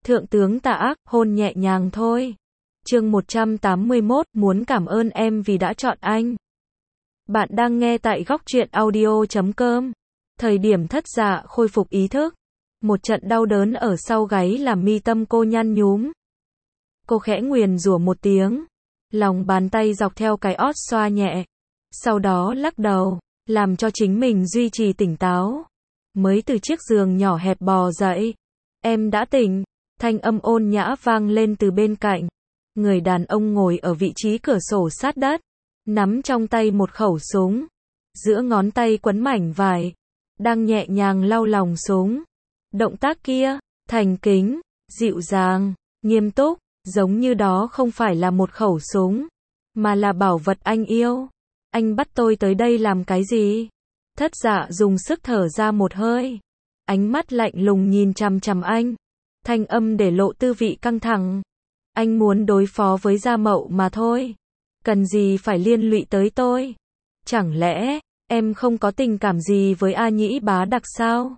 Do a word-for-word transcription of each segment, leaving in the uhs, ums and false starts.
Thượng tướng tà ác, hôn nhẹ nhàng thôi. Chương một trăm tám mươi mốt, muốn cảm ơn em vì đã chọn anh. Bạn đang nghe tại góc truyện audio chấm com. Thời điểm Thất Dạ khôi phục ý thức, một trận đau đớn ở sau gáy làm mi tâm cô nhăn nhúm. Cô khẽ nguyền rủa một tiếng, lòng bàn tay dọc theo cái ót xoa nhẹ, sau đó lắc đầu, làm cho chính mình duy trì tỉnh táo. Mới từ chiếc giường nhỏ hẹp bò dậy. Em đã tỉnh. Thanh âm ôn nhã vang lên từ bên cạnh. Người đàn ông ngồi ở vị trí cửa sổ sát đất, nắm trong tay một khẩu súng, giữa ngón tay quấn mảnh vải, đang nhẹ nhàng lau lòng súng. Động tác kia, thành kính, dịu dàng, nghiêm túc, giống như đó không phải là một khẩu súng, mà là bảo vật anh yêu. Anh bắt tôi tới đây làm cái gì? Thất Dạ dùng sức thở ra một hơi, ánh mắt lạnh lùng nhìn chằm chằm anh, thanh âm để lộ tư vị căng thẳng. Anh muốn đối phó với Gia Mậu mà thôi, cần gì phải liên lụy tới tôi? Chẳng lẽ em không có tình cảm gì với A Nhĩ Bá Đặc sao?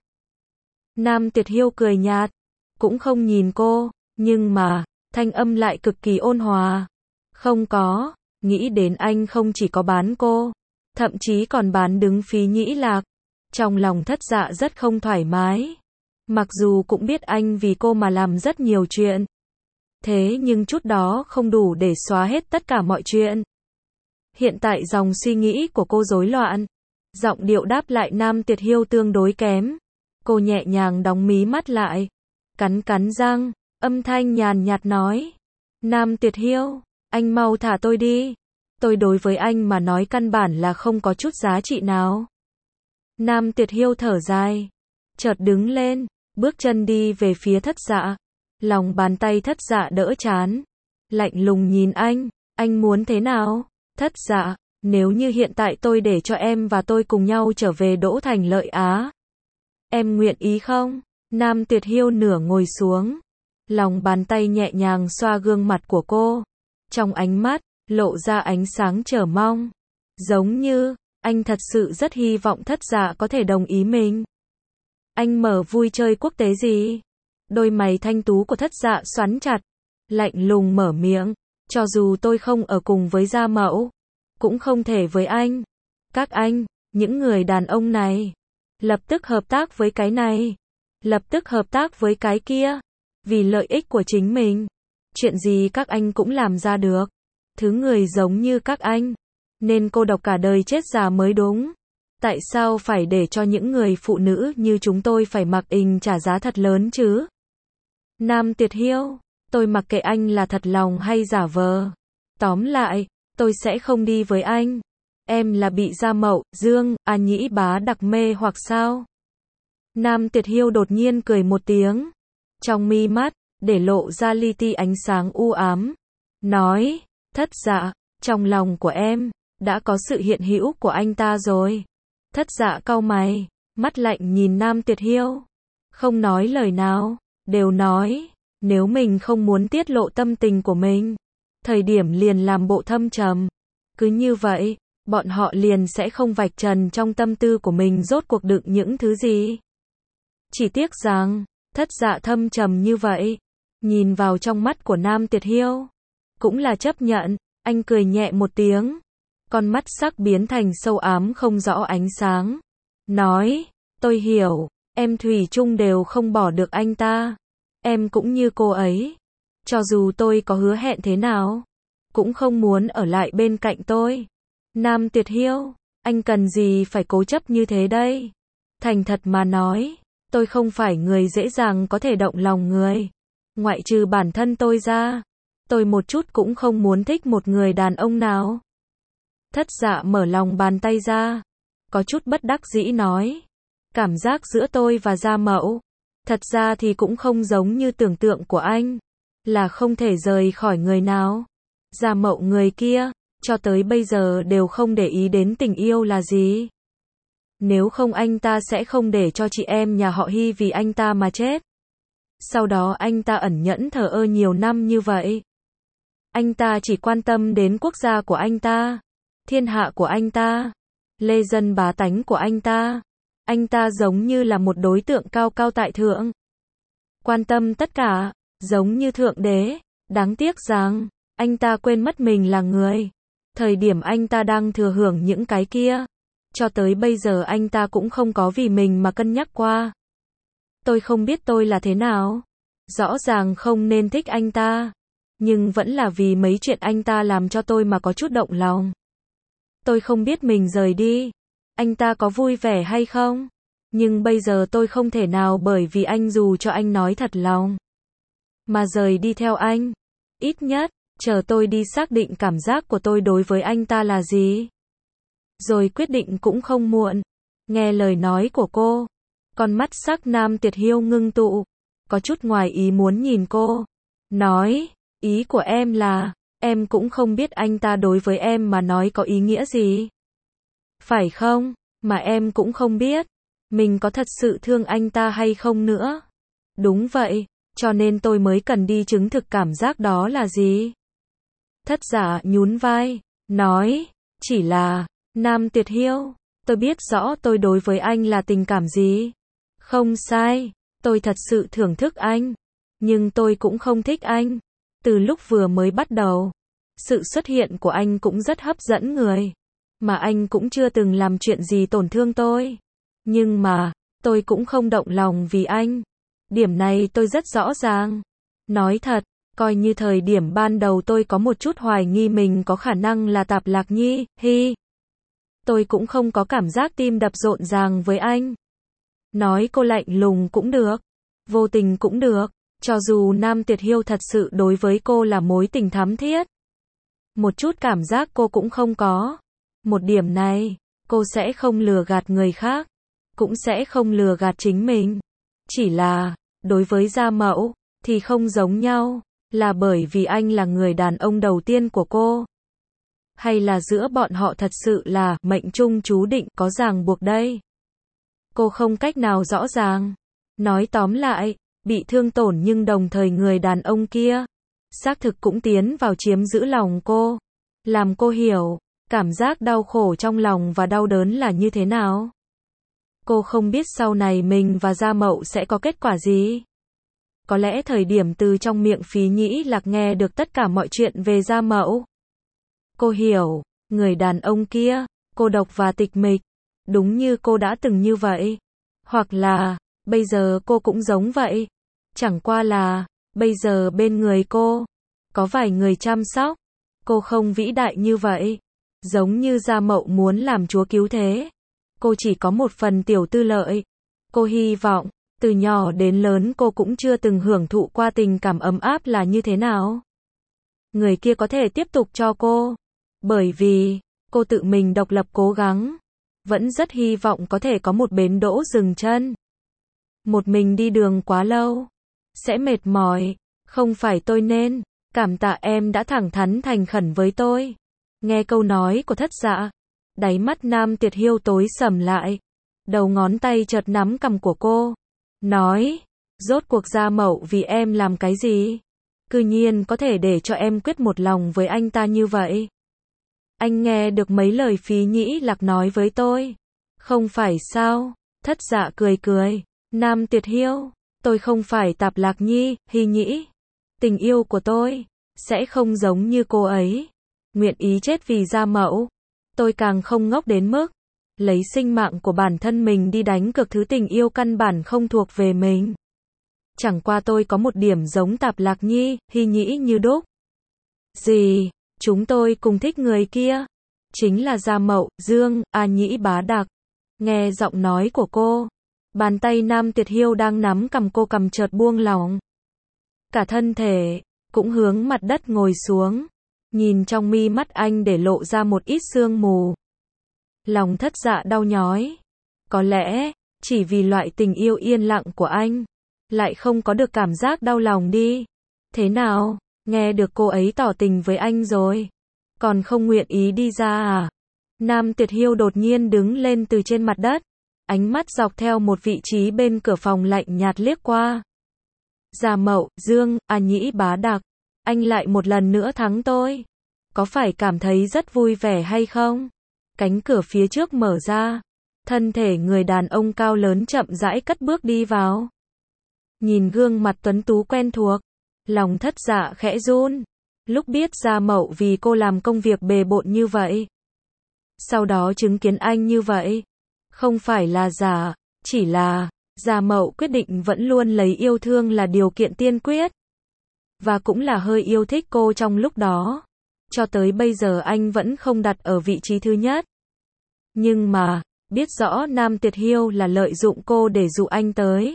Nam Tiệt Hiêu cười nhạt, cũng không nhìn cô, nhưng mà thanh âm lại cực kỳ ôn hòa. Không có, nghĩ đến anh không chỉ có bán cô, thậm chí còn bán đứng Phí Nhĩ Lạc. Trong lòng Thất Dạ rất không thoải mái. Mặc dù cũng biết anh vì cô mà làm rất nhiều chuyện, thế nhưng chút đó không đủ để xóa hết tất cả mọi chuyện. Hiện tại dòng suy nghĩ của cô rối loạn. Giọng điệu đáp lại Nam Tiệt Hiêu tương đối kém. Cô nhẹ nhàng đóng mí mắt lại, cắn cắn răng, âm thanh nhàn nhạt nói. Nam Tiệt Hiêu, anh mau thả tôi đi. Tôi đối với anh mà nói căn bản là không có chút giá trị nào. Nam Tiệt Hiêu thở dài, chợt đứng lên, bước chân đi về phía Thất Dạ. Lòng bàn tay Thất Dạ đỡ trán, lạnh lùng nhìn anh. Anh muốn thế nào? Thất Dạ, nếu như hiện tại tôi để cho em và tôi cùng nhau trở về Đỗ Thành Lợi Á, em nguyện ý không? Nam Tiệt Hiêu nửa ngồi xuống, lòng bàn tay nhẹ nhàng xoa gương mặt của cô, trong ánh mắt lộ ra ánh sáng chờ mong, giống như anh thật sự rất hy vọng Thất Dạ có thể đồng ý mình. Anh mở vui chơi quốc tế gì? Đôi mày thanh tú của Thất Dạ xoắn chặt, lạnh lùng mở miệng, cho dù tôi không ở cùng với Gia Mậu, cũng không thể với anh. Các anh, những người đàn ông này, lập tức hợp tác với cái này, lập tức hợp tác với cái kia, vì lợi ích của chính mình. Chuyện gì các anh cũng làm ra được. Thứ người giống như các anh, nên cô độc cả đời chết già mới đúng. Tại sao phải để cho những người phụ nữ như chúng tôi phải mặc ình trả giá thật lớn chứ? Nam Tiệt Hiêu, tôi mặc kệ anh là thật lòng hay giả vờ. Tóm lại, tôi sẽ không đi với anh. Em là bị Gia Mậu, Dương, A Nhĩ Bá Đặc mê hoặc sao? Nam Tiệt Hiêu đột nhiên cười một tiếng, trong mi mắt để lộ ra li ti ánh sáng u ám, nói, Thất Dạ, trong lòng của em đã có sự hiện hữu của anh ta rồi. Thất Dạ cau mày, mắt lạnh nhìn Nam Tiệt Hiêu, không nói lời nào, đều nói, nếu mình không muốn tiết lộ tâm tình của mình, thời điểm liền làm bộ thâm trầm. Cứ như vậy, bọn họ liền sẽ không vạch trần trong tâm tư của mình rốt cuộc đựng những thứ gì. Chỉ tiếc rằng, Thất Dạ thâm trầm như vậy, nhìn vào trong mắt của Nam Tiệt Hiêu, cũng là chấp nhận. Anh cười nhẹ một tiếng, con mắt sắc biến thành sâu ám không rõ ánh sáng, nói, tôi hiểu, em thủy chung đều không bỏ được anh ta. Em cũng như cô ấy, cho dù tôi có hứa hẹn thế nào, cũng không muốn ở lại bên cạnh tôi. Nam Tiệt Hiêu, anh cần gì phải cố chấp như thế đây? Thành thật mà nói, tôi không phải người dễ dàng có thể động lòng người. Ngoại trừ bản thân tôi ra, tôi một chút cũng không muốn thích một người đàn ông nào. Thất Dạ mở lòng bàn tay ra, có chút bất đắc dĩ nói, cảm giác giữa tôi và Gia Mậu, thật ra thì cũng không giống như tưởng tượng của anh, là không thể rời khỏi người nào. Gia Mậu người kia, cho tới bây giờ đều không để ý đến tình yêu là gì. Nếu không anh ta sẽ không để cho chị em nhà họ Hy vì anh ta mà chết. Sau đó anh ta ẩn nhẫn thờ ơ nhiều năm như vậy. Anh ta chỉ quan tâm đến quốc gia của anh ta, thiên hạ của anh ta, lê dân bá tánh của anh ta. Anh ta giống như là một đối tượng cao cao tại thượng, quan tâm tất cả, giống như thượng đế. Đáng tiếc rằng, anh ta quên mất mình là người. Thời điểm anh ta đang thừa hưởng những cái kia. Cho tới bây giờ anh ta cũng không có vì mình mà cân nhắc qua. Tôi không biết tôi là thế nào. Rõ ràng không nên thích anh ta. Nhưng vẫn là vì mấy chuyện anh ta làm cho tôi mà có chút động lòng. Tôi không biết mình rời đi. Anh ta có vui vẻ hay không? Nhưng bây giờ tôi không thể nào bởi vì anh dù cho anh nói thật lòng. Mà rời đi theo anh. Ít nhất, chờ tôi đi xác định cảm giác của tôi đối với anh ta là gì. Rồi quyết định cũng không muộn. Nghe lời nói của cô. Con mắt sắc Nam Tuyệt Hiêu ngưng tụ. Có chút ngoài ý muốn nhìn cô. Nói, ý của em là, em cũng không biết anh ta đối với em mà nói có ý nghĩa gì. Phải không? Mà em cũng không biết. Mình có thật sự thương anh ta hay không nữa. Đúng vậy, cho nên tôi mới cần đi chứng thực cảm giác đó là gì. Thất Dạ nhún vai, nói, chỉ là, Nam Tuyệt Hiêu, tôi biết rõ tôi đối với anh là tình cảm gì. Không sai, tôi thật sự thưởng thức anh. Nhưng tôi cũng không thích anh. Từ lúc vừa mới bắt đầu, sự xuất hiện của anh cũng rất hấp dẫn người. Mà anh cũng chưa từng làm chuyện gì tổn thương tôi. Nhưng mà, tôi cũng không động lòng vì anh. Điểm này tôi rất rõ ràng. Nói thật, coi như thời điểm ban đầu tôi có một chút hoài nghi mình có khả năng là Tạp Lạc Nhi, hi. Tôi cũng không có cảm giác tim đập rộn ràng với anh. Nói cô lạnh lùng cũng được. Vô tình cũng được. Cho dù Nam Tuyệt Hiêu thật sự đối với cô là mối tình thắm thiết. Một chút cảm giác cô cũng không có. Một điểm này, cô sẽ không lừa gạt người khác. Cũng sẽ không lừa gạt chính mình. Chỉ là, đối với Gia Mậu, thì không giống nhau. Là bởi vì anh là người đàn ông đầu tiên của cô. Hay là giữa bọn họ thật sự là mệnh chung chú định có ràng buộc đây. Cô không cách nào rõ ràng. Nói tóm lại, bị thương tổn nhưng đồng thời người đàn ông kia xác thực cũng tiến vào chiếm giữ lòng cô. Làm cô hiểu, cảm giác đau khổ trong lòng và đau đớn là như thế nào. Cô không biết sau này mình và Gia Mậu sẽ có kết quả gì. Có lẽ thời điểm từ trong miệng Phí Nhĩ Lạc nghe được tất cả mọi chuyện về Gia Mậu. Cô hiểu, người đàn ông kia, cô độc và tịch mịch. Đúng như cô đã từng như vậy. Hoặc là, bây giờ cô cũng giống vậy. Chẳng qua là, bây giờ bên người cô, có vài người chăm sóc. Cô không vĩ đại như vậy. Giống như Gia Mậu muốn làm chúa cứu thế. Cô chỉ có một phần tiểu tư lợi. Cô hy vọng, từ nhỏ đến lớn cô cũng chưa từng hưởng thụ qua tình cảm ấm áp là như thế nào. Người kia có thể tiếp tục cho cô. Bởi vì, cô tự mình độc lập cố gắng. Vẫn rất hy vọng có thể có một bến đỗ dừng chân. Một mình đi đường quá lâu. Sẽ mệt mỏi. Không phải tôi nên. Cảm tạ em đã thẳng thắn thành khẩn với tôi. Nghe câu nói của Thất Dạ. Đáy mắt Nam Tuyệt Hiêu tối sầm lại. Đầu ngón tay chợt nắm cằm của cô. Nói. Rốt cuộc Gia Mậu vì em làm cái gì? Cư nhiên có thể để cho em quyết một lòng với anh ta như vậy. Anh nghe được mấy lời Phí Nhĩ Lạc nói với tôi. Không phải sao? Thất Dạ cười cười. Nam Tuyệt Hiêu. Tôi không phải Tạp Lạc Nhi, Hy Nhĩ. Tình yêu của tôi sẽ không giống như cô ấy. Nguyện ý chết vì Gia Mậu. Tôi càng không ngốc đến mức lấy sinh mạng của bản thân mình đi đánh cược thứ tình yêu căn bản không thuộc về mình. Chẳng qua tôi có một điểm giống Tạp Lạc Nhi, Hy Nhĩ như đúc. Gì? Chúng tôi cùng thích người kia. Chính là Gia Mậu, Dương, A Nhĩ Bá Đặc. Nghe giọng nói của cô. Bàn tay Nam Tuyệt Hiêu đang nắm cầm cô cầm chợt buông lỏng. Cả thân thể, cũng hướng mặt đất ngồi xuống. Nhìn trong mi mắt anh để lộ ra một ít sương mù. Lòng Thất Dạ đau nhói. Có lẽ, chỉ vì loại tình yêu yên lặng của anh. Lại không có được cảm giác đau lòng đi. Thế nào, nghe được cô ấy tỏ tình với anh rồi. Còn không nguyện ý đi ra à? Nam Tuyệt Hiêu đột nhiên đứng lên từ trên mặt đất. Ánh mắt dọc theo một vị trí bên cửa phòng lạnh nhạt liếc qua. Gia Mậu, Dương, A Nhĩ Bá Đặc. Anh lại một lần nữa thắng tôi. Có phải cảm thấy rất vui vẻ hay không? Cánh cửa phía trước mở ra. Thân thể người đàn ông cao lớn chậm rãi cất bước đi vào. Nhìn gương mặt tuấn tú quen thuộc. Lòng Thất Dạ khẽ run, lúc biết Gia Mậu vì cô làm công việc bề bộn như vậy. Sau đó chứng kiến anh như vậy, không phải là giả, chỉ là, Gia Mậu quyết định vẫn luôn lấy yêu thương là điều kiện tiên quyết. Và cũng là hơi yêu thích cô trong lúc đó. Cho tới bây giờ anh vẫn không đặt ở vị trí thứ nhất. Nhưng mà, biết rõ Nam Tuyệt Hiêu là lợi dụng cô để dụ anh tới.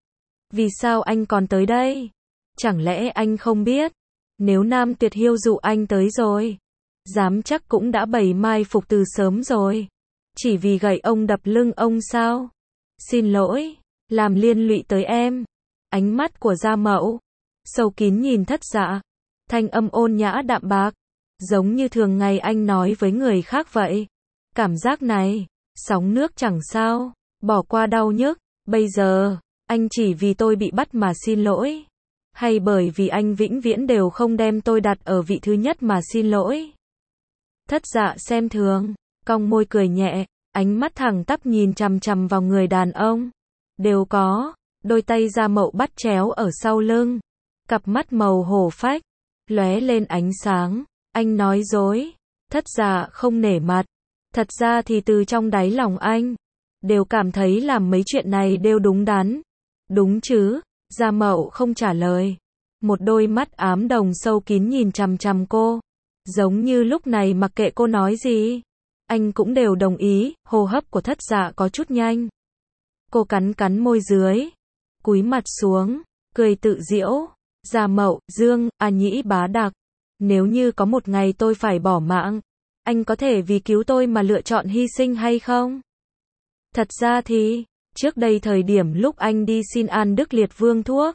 Vì sao anh còn tới đây? Chẳng lẽ anh không biết? Nếu Nam Tuyệt Hiêu dụ anh tới rồi, dám chắc cũng đã bày mai phục từ sớm rồi. Chỉ vì gậy ông đập lưng ông sao? Xin lỗi, làm liên lụy tới em. Ánh mắt của Gia Mậu sâu kín nhìn Thất Dạ, thanh âm ôn nhã đạm bạc, giống như thường ngày anh nói với người khác vậy. Cảm giác này, sóng nước chẳng sao, bỏ qua đau nhức, bây giờ, anh chỉ vì tôi bị bắt mà xin lỗi, hay bởi vì anh vĩnh viễn đều không đem tôi đặt ở vị thứ nhất mà xin lỗi. Thất Dạ xem thường, cong môi cười nhẹ, ánh mắt thẳng tắp nhìn chằm chằm vào người đàn ông. Đều có, đôi tay Gia Mậu bắt chéo ở sau lưng, cặp mắt màu hổ phách, lóe lên ánh sáng. Anh nói dối. Thất Dạ không nể mặt. Thật ra thì từ trong đáy lòng anh, đều cảm thấy làm mấy chuyện này đều đúng đắn. Đúng chứ? Gia Mậu không trả lời. Một đôi mắt ám đồng sâu kín nhìn chằm chằm cô. Giống như lúc này mặc kệ cô nói gì, anh cũng đều đồng ý. Hô hấp của Thất Dạ có chút nhanh. Cô cắn cắn môi dưới, cúi mặt xuống, cười tự giễu. Gia Mậu, Dương, A Nhĩ Bá Đặc. Nếu như có một ngày tôi phải bỏ mạng, anh có thể vì cứu tôi mà lựa chọn hy sinh hay không? Thật ra thì, trước đây thời điểm lúc anh đi xin An Đức Liệt Vương thuốc,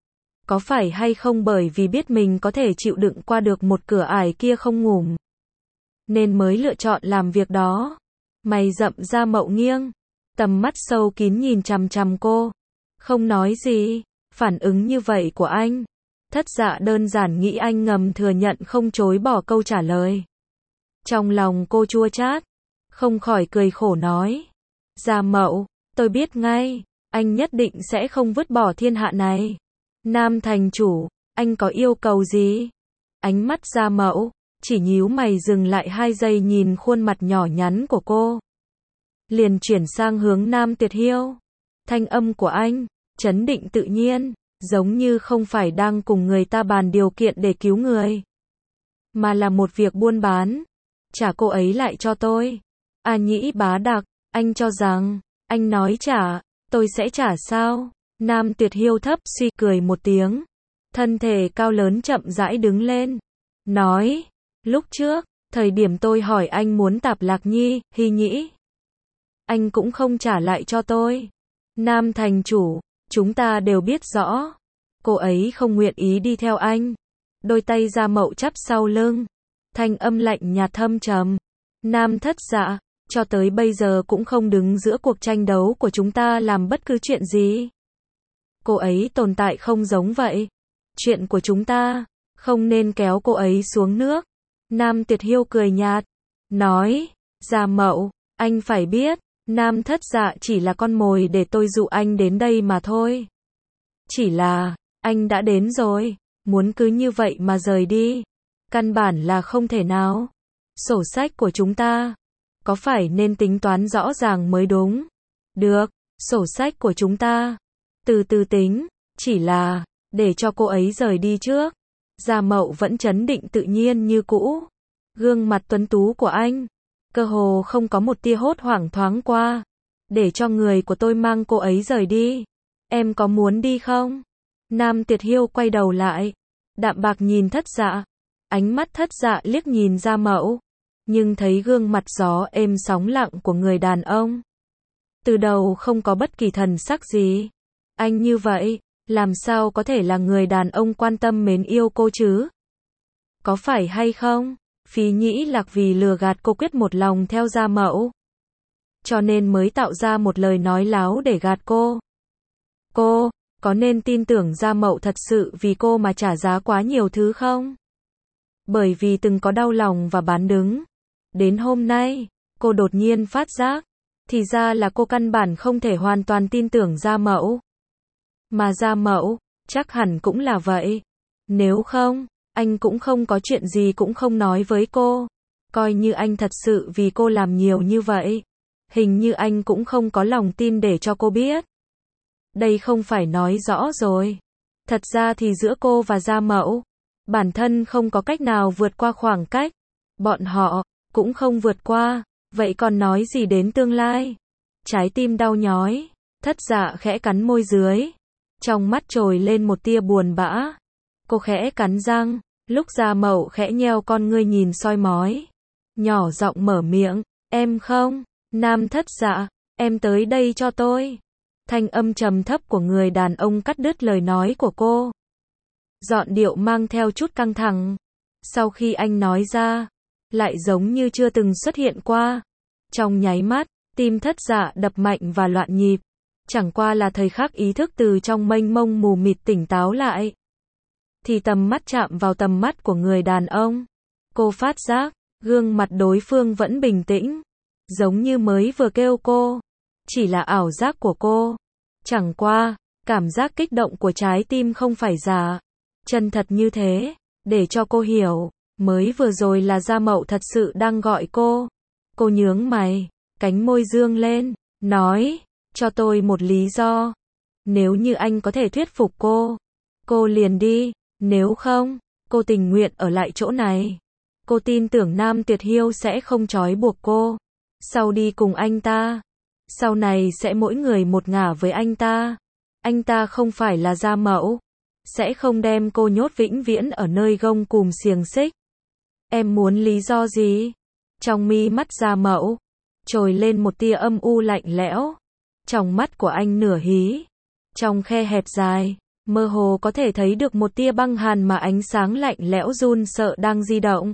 có phải hay không bởi vì biết mình có thể chịu đựng qua được một cửa ải kia không ngủm, nên mới lựa chọn làm việc đó? Mày rậm Gia Mậu nghiêng, tầm mắt sâu kín nhìn chằm chằm cô, không nói gì. Phản ứng như vậy của anh, Thất Dạ đơn giản nghĩ anh ngầm thừa nhận không chối bỏ câu trả lời. Trong lòng cô chua chát, không khỏi cười khổ nói. Gia Mậu, tôi biết ngay, anh nhất định sẽ không vứt bỏ thiên hạ này. Nam thành chủ, anh có yêu cầu gì? Ánh mắt Gia Mậu chỉ nhíu mày dừng lại hai giây nhìn khuôn mặt nhỏ nhắn của cô, liền chuyển sang hướng Nam Tuyệt Hiêu. Thanh âm của anh trấn định tự nhiên, giống như không phải đang cùng người ta bàn điều kiện để cứu người, mà là một việc buôn bán. Trả cô ấy lại cho tôi. A Nhĩ Bá Đặc, anh cho rằng, anh nói trả, tôi sẽ trả sao? Nam Tuyệt Hiêu thấp suy cười một tiếng, thân thể cao lớn chậm rãi đứng lên, nói, lúc trước, thời điểm tôi hỏi anh muốn Tạp Lạc Nhi, Hy Nhĩ, anh cũng không trả lại cho tôi. Nam thành chủ, chúng ta đều biết rõ, cô ấy không nguyện ý đi theo anh. Đôi tay Gia Mậu chắp sau lưng, thanh âm lạnh nhạt thâm trầm. Nam Thất Dạ, cho tới bây giờ cũng không đứng giữa cuộc tranh đấu của chúng ta làm bất cứ chuyện gì. Cô ấy tồn tại không giống vậy. Chuyện của chúng ta, không nên kéo cô ấy xuống nước. Nam Tuyệt Hiêu cười nhạt, nói, Gia Mậu, anh phải biết, Nam Thất Dạ chỉ là con mồi để tôi dụ anh đến đây mà thôi. Chỉ là, anh đã đến rồi, muốn cứ như vậy mà rời đi, căn bản là không thể nào. Sổ sách của chúng ta, có phải nên tính toán rõ ràng mới đúng. Được, sổ sách của chúng ta, từ từ tính, chỉ là, để cho cô ấy rời đi trước. Gia Mậu vẫn trấn định tự nhiên như cũ. Gương mặt tuấn tú của anh, cơ hồ không có một tia hốt hoảng thoáng qua. Để cho người của tôi mang cô ấy rời đi. Em có muốn đi không? Nam Tuyệt Hiêu quay đầu lại, đạm bạc nhìn Thất Dạ. Ánh mắt Thất Dạ liếc nhìn Gia Mậu, nhưng thấy gương mặt gió êm sóng lặng của người đàn ông. Từ đầu không có bất kỳ thần sắc gì. Anh như vậy, làm sao có thể là người đàn ông quan tâm mến yêu cô chứ? Có phải hay không? Phí Nhĩ Lạc vì lừa gạt cô quyết một lòng theo Gia Mậu, cho nên mới tạo ra một lời nói láo để gạt cô. Cô, có nên tin tưởng Gia Mậu thật sự vì cô mà trả giá quá nhiều thứ không? Bởi vì từng có đau lòng và bán đứng. Đến hôm nay, cô đột nhiên phát giác, thì ra là cô căn bản không thể hoàn toàn tin tưởng Gia Mậu. Mà Gia Mậu, chắc hẳn cũng là vậy. Nếu không, anh cũng không có chuyện gì cũng không nói với cô. Coi như anh thật sự vì cô làm nhiều như vậy. Hình như anh cũng không có lòng tin để cho cô biết. Đây không phải nói rõ rồi. Thật ra thì giữa cô và Gia Mậu, bản thân không có cách nào vượt qua khoảng cách. Bọn họ cũng không vượt qua, vậy còn nói gì đến tương lai? Trái tim đau nhói, Thất Dạ khẽ cắn môi dưới. Trong mắt trồi lên một tia buồn bã. Cô khẽ cắn răng, lúc Gia Mậu khẽ nheo con ngươi nhìn soi mói. Nhỏ giọng mở miệng, em không, Nam Thất Dạ, em tới đây cho tôi. Thanh âm trầm thấp của người đàn ông cắt đứt lời nói của cô. Giọng điệu mang theo chút căng thẳng. Sau khi anh nói ra, lại giống như chưa từng xuất hiện qua. Trong nháy mắt, tim Thất Dạ đập mạnh và loạn nhịp. Chẳng qua là thời khắc ý thức từ trong mênh mông mù mịt tỉnh táo lại. Thì tầm mắt chạm vào tầm mắt của người đàn ông. Cô phát giác, gương mặt đối phương vẫn bình tĩnh. Giống như mới vừa kêu cô. Chỉ là ảo giác của cô. Chẳng qua, cảm giác kích động của trái tim không phải giả. Chân thật như thế, để cho cô hiểu. Mới vừa rồi là Gia Mậu thật sự đang gọi cô. Cô nhướng mày, cánh môi dương lên, nói, cho tôi một lý do. Nếu như anh có thể thuyết phục cô, cô liền đi. Nếu không, cô tình nguyện ở lại chỗ này. Cô tin tưởng Nam Tuyệt Hiêu sẽ không trói buộc cô. Sau đi cùng anh ta. Sau này sẽ mỗi người một ngả với anh ta. Anh ta không phải là Gia Mậu. Sẽ không đem cô nhốt vĩnh viễn ở nơi gông cùm xiềng xích. Em muốn lý do gì? Trong mi mắt Gia Mậu trồi lên một tia âm u lạnh lẽo. Trong mắt của anh nửa hí. Trong khe hẹp dài, mơ hồ có thể thấy được một tia băng hàn mà ánh sáng lạnh lẽo run sợ đang di động.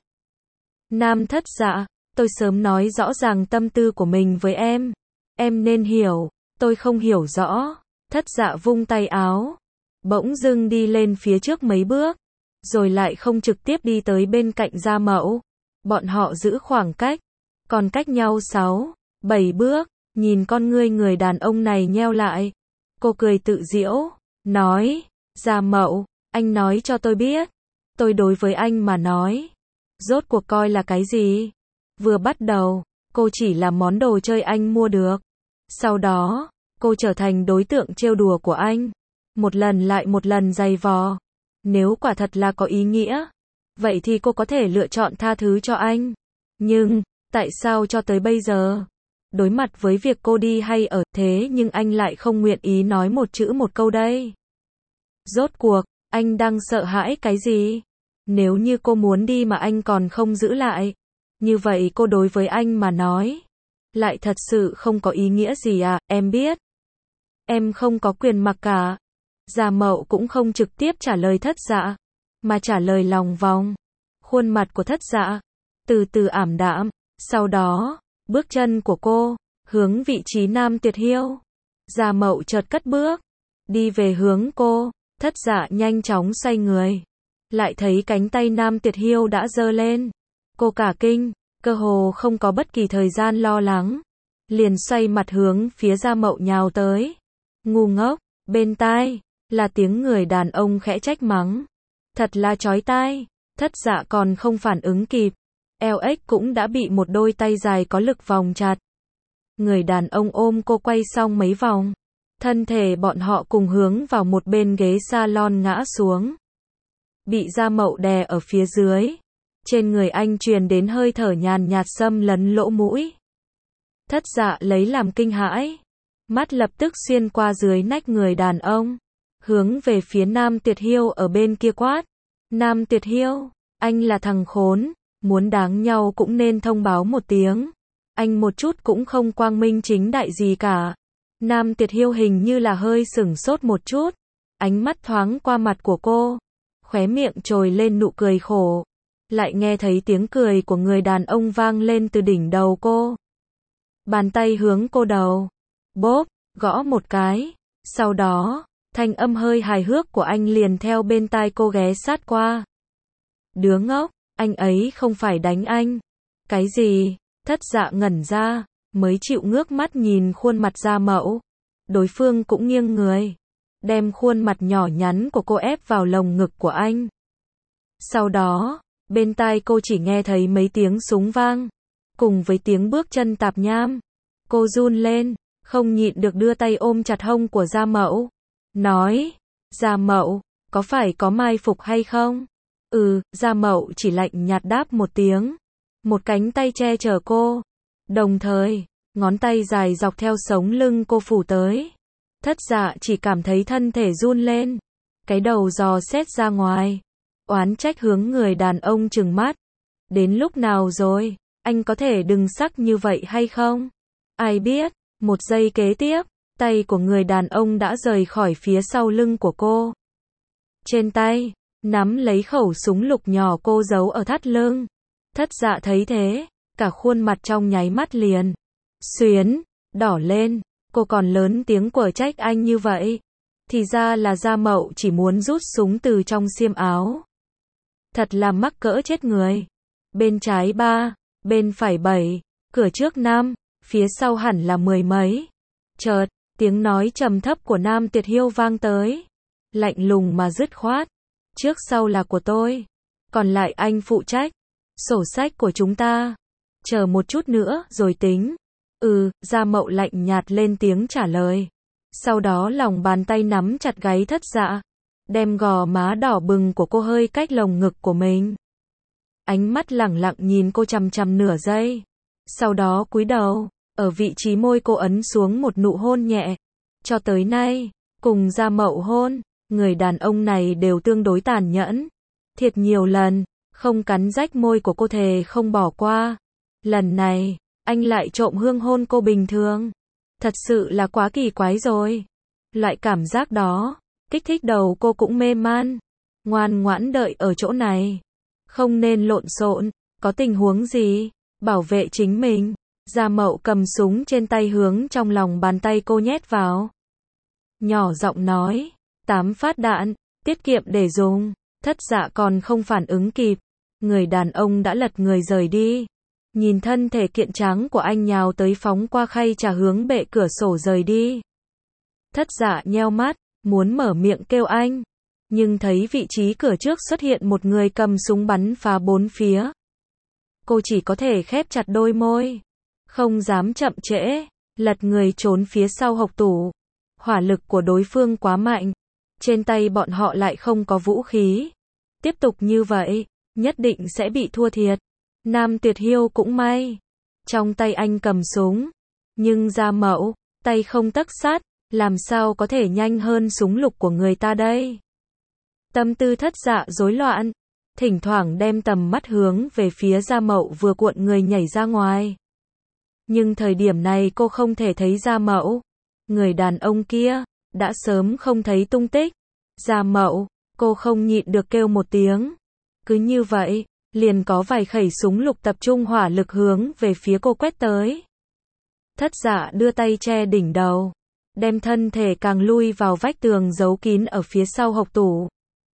Nam Thất Dạ, tôi sớm nói rõ ràng tâm tư của mình với em. Em nên hiểu, tôi không hiểu rõ. Thất Dạ vung tay áo. Bỗng dưng đi lên phía trước mấy bước. Rồi lại không trực tiếp đi tới bên cạnh Gia Mậu. Bọn họ giữ khoảng cách. Còn cách nhau sáu, bảy bước. Nhìn con ngươi người đàn ông này nheo lại. Cô cười tự giễu. Nói, Gia Mậu, anh nói cho tôi biết. Tôi đối với anh mà nói. Rốt cuộc coi là cái gì? Vừa bắt đầu, cô chỉ là món đồ chơi anh mua được. Sau đó, cô trở thành đối tượng trêu đùa của anh. Một lần lại một lần giày vò. Nếu quả thật là có ý nghĩa, vậy thì cô có thể lựa chọn tha thứ cho anh. Nhưng, tại sao cho tới bây giờ? Đối mặt với việc cô đi hay ở thế nhưng anh lại không nguyện ý nói một chữ một câu đây. Rốt cuộc, anh đang sợ hãi cái gì? Nếu như cô muốn đi mà anh còn không giữ lại, như vậy cô đối với anh mà nói, lại thật sự không có ý nghĩa gì à, em biết. Em không có quyền mặc cả. Gia Mậu cũng không trực tiếp trả lời Thất Dạ, mà trả lời lòng vòng. Khuôn mặt của Thất Dạ từ từ ảm đạm, sau đó, bước chân của cô hướng vị trí Nam Tuyệt Hiêu. Gia Mậu chợt cất bước, đi về hướng cô. Thất Dạ nhanh chóng xoay người, lại thấy cánh tay Nam Tuyệt Hiêu đã giơ lên. Cô cả kinh, cơ hồ không có bất kỳ thời gian lo lắng, liền xoay mặt hướng phía Gia Mậu nhào tới. Ngu ngốc. Bên tai là tiếng người đàn ông khẽ trách mắng. Thật là chói tai. Thất Dạ còn không phản ứng kịp, eo ếch cũng đã bị một đôi tay dài có lực vòng chặt. Người đàn ông ôm cô quay xong mấy vòng, thân thể bọn họ cùng hướng vào một bên ghế salon ngã xuống. Bị Gia Mậu đè ở phía dưới. Trên người anh truyền đến hơi thở nhàn nhạt xâm lấn lỗ mũi. Thất Dạ lấy làm kinh hãi. Mắt lập tức xuyên qua dưới nách người đàn ông, hướng về phía Nam Tuyệt Hiêu ở bên kia quát. Nam Tuyệt Hiêu, anh là thằng khốn, muốn đáng nhau cũng nên thông báo một tiếng. Anh một chút cũng không quang minh chính đại gì cả. Nam Tuyệt Hiêu hình như là hơi sửng sốt một chút. Ánh mắt thoáng qua mặt của cô. Khóe miệng trồi lên nụ cười khổ. Lại nghe thấy tiếng cười của người đàn ông vang lên từ đỉnh đầu cô. Bàn tay hướng cô đầu. Bốp, gõ một cái. Sau đó, thanh âm hơi hài hước của anh liền theo bên tai cô ghé sát qua. Đứa ngốc, anh ấy không phải đánh anh. Cái gì? Thất Dạ ngẩn ra, mới chịu ngước mắt nhìn khuôn mặt Gia Mậu. Đối phương cũng nghiêng người, đem khuôn mặt nhỏ nhắn của cô ép vào lồng ngực của anh. Sau đó, bên tai cô chỉ nghe thấy mấy tiếng súng vang, cùng với tiếng bước chân tạp nham. Cô run lên, không nhịn được đưa tay ôm chặt hông của Gia Mậu. Nói, Gia Mậu, có phải có mai phục hay không? Ừ, Gia Mậu chỉ lạnh nhạt đáp một tiếng. Một cánh tay che chở cô. Đồng thời, ngón tay dài dọc theo sống lưng cô phủ tới. Thất Dạ chỉ cảm thấy thân thể run lên. Cái đầu dò xét ra ngoài. Oán trách hướng người đàn ông trừng mắt. Đến lúc nào rồi, anh có thể đừng sắc như vậy hay không? Ai biết, một giây kế tiếp, tay của người đàn ông đã rời khỏi phía sau lưng của cô. Trên tay, nắm lấy khẩu súng lục nhỏ cô giấu ở thắt lưng. Thất Dạ thấy thế, cả khuôn mặt trong nháy mắt liền xuyến, đỏ lên. Cô còn lớn tiếng quở trách anh như vậy. Thì ra là Gia Mậu chỉ muốn rút súng từ trong xiêm áo. Thật là mắc cỡ chết người. Bên trái ba, bên phải bảy, cửa trước năm, phía sau hẳn là mười mấy. Chợt, tiếng nói trầm thấp của Nam Tuyệt Hiêu vang tới. Lạnh lùng mà dứt khoát. Trước sau là của tôi. Còn lại anh phụ trách. Sổ sách của chúng ta. Chờ một chút nữa rồi tính. Ừ, Gia Mậu lạnh nhạt lên tiếng trả lời. Sau đó lòng bàn tay nắm chặt gáy Thất Dạ. Đem gò má đỏ bừng của cô hơi cách lồng ngực của mình. Ánh mắt lẳng lặng nhìn cô chằm chằm nửa giây. Sau đó cúi đầu, ở vị trí môi cô ấn xuống một nụ hôn nhẹ. Cho tới nay, cùng Gia Mậu hôn, người đàn ông này đều tương đối tàn nhẫn. Thiệt nhiều lần, không cắn rách môi của cô thề không bỏ qua. Lần này, anh lại trộm hương hôn cô bình thường. Thật sự là quá kỳ quái rồi. Loại cảm giác đó, kích thích đầu cô cũng mê man. Ngoan ngoãn đợi ở chỗ này. Không nên lộn xộn, có tình huống gì, bảo vệ chính mình. Gia Mậu cầm súng trên tay hướng trong lòng bàn tay cô nhét vào. Nhỏ giọng nói, tám phát đạn, tiết kiệm để dùng. Thất Dạ còn không phản ứng kịp. Người đàn ông đã lật người rời đi. Nhìn thân thể kiện tráng của anh nhào tới phóng qua khay trà hướng bệ cửa sổ rời đi. Thất Dạ nheo mắt, muốn mở miệng kêu anh. Nhưng thấy vị trí cửa trước xuất hiện một người cầm súng bắn phá bốn phía. Cô chỉ có thể khép chặt đôi môi. Không dám chậm trễ, lật người trốn phía sau hộc tủ. Hỏa lực của đối phương quá mạnh. Trên tay bọn họ lại không có vũ khí. Tiếp tục như vậy, nhất định sẽ bị thua thiệt. Nam Tuyệt Hiêu cũng may. Trong tay anh cầm súng. Nhưng Gia Mậu, tay không tấc sắt, làm sao có thể nhanh hơn súng lục của người ta đây? Tâm tư Thất Dạ rối loạn. Thỉnh thoảng đem tầm mắt hướng về phía Gia Mậu vừa cuộn người nhảy ra ngoài. Nhưng thời điểm này cô không thể thấy Gia Mậu. Người đàn ông kia, đã sớm không thấy tung tích. Gia Mậu, cô không nhịn được kêu một tiếng. Cứ như vậy, liền có vài khẩy súng lục tập trung hỏa lực hướng về phía cô quét tới. Thất Dạ đưa tay che đỉnh đầu. Đem thân thể càng lui vào vách tường giấu kín ở phía sau hộc tủ.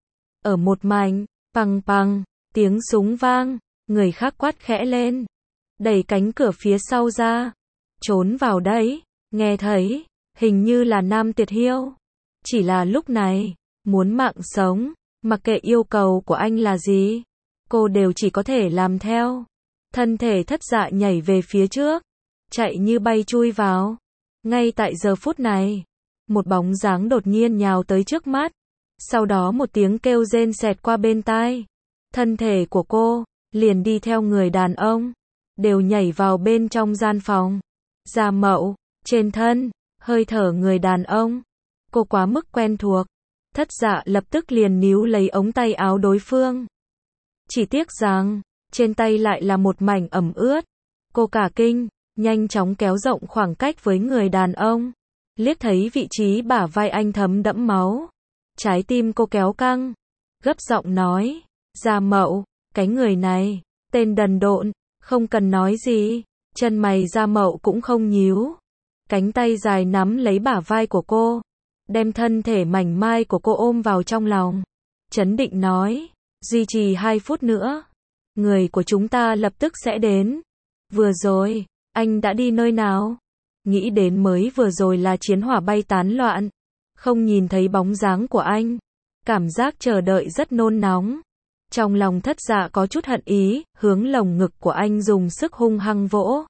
Ở một mảnh, păng păng, tiếng súng vang, người khác quát khẽ lên. Đẩy cánh cửa phía sau ra. Trốn vào đấy, nghe thấy, hình như là Nam Tuyệt Hiêu. Chỉ là lúc này, muốn mạng sống, mặc kệ yêu cầu của anh là gì, cô đều chỉ có thể làm theo. Thân thể Thất Dạ nhảy về phía trước, chạy như bay chui vào. Ngay tại giờ phút này, một bóng dáng đột nhiên nhào tới trước mắt. Sau đó một tiếng kêu rên xẹt qua bên tai. Thân thể của cô, liền đi theo người đàn ông, đều nhảy vào bên trong gian phòng. Gia Mậu, trên thân, hơi thở người đàn ông. Cô quá mức quen thuộc. Thất Dạ lập tức liền níu lấy ống tay áo đối phương. Chỉ tiếc rằng, trên tay lại là một mảnh ẩm ướt. Cô cả kinh, nhanh chóng kéo rộng khoảng cách với người đàn ông. Liếc thấy vị trí bả vai anh thấm đẫm máu. Trái tim cô kéo căng. Gấp giọng nói, Gia Mậu, cái người này, tên đần độn, không cần nói gì. Chân mày Gia Mậu cũng không nhíu. Cánh tay dài nắm lấy bả vai của cô. Đem thân thể mảnh mai của cô ôm vào trong lòng. Chấn định nói, duy trì hai phút nữa. Người của chúng ta lập tức sẽ đến. Vừa rồi, anh đã đi nơi nào? Nghĩ đến mới vừa rồi là chiến hỏa bay tán loạn. Không nhìn thấy bóng dáng của anh. Cảm giác chờ đợi rất nôn nóng. Trong lòng Thất Dạ có chút hận ý, hướng lồng ngực của anh dùng sức hung hăng vỗ.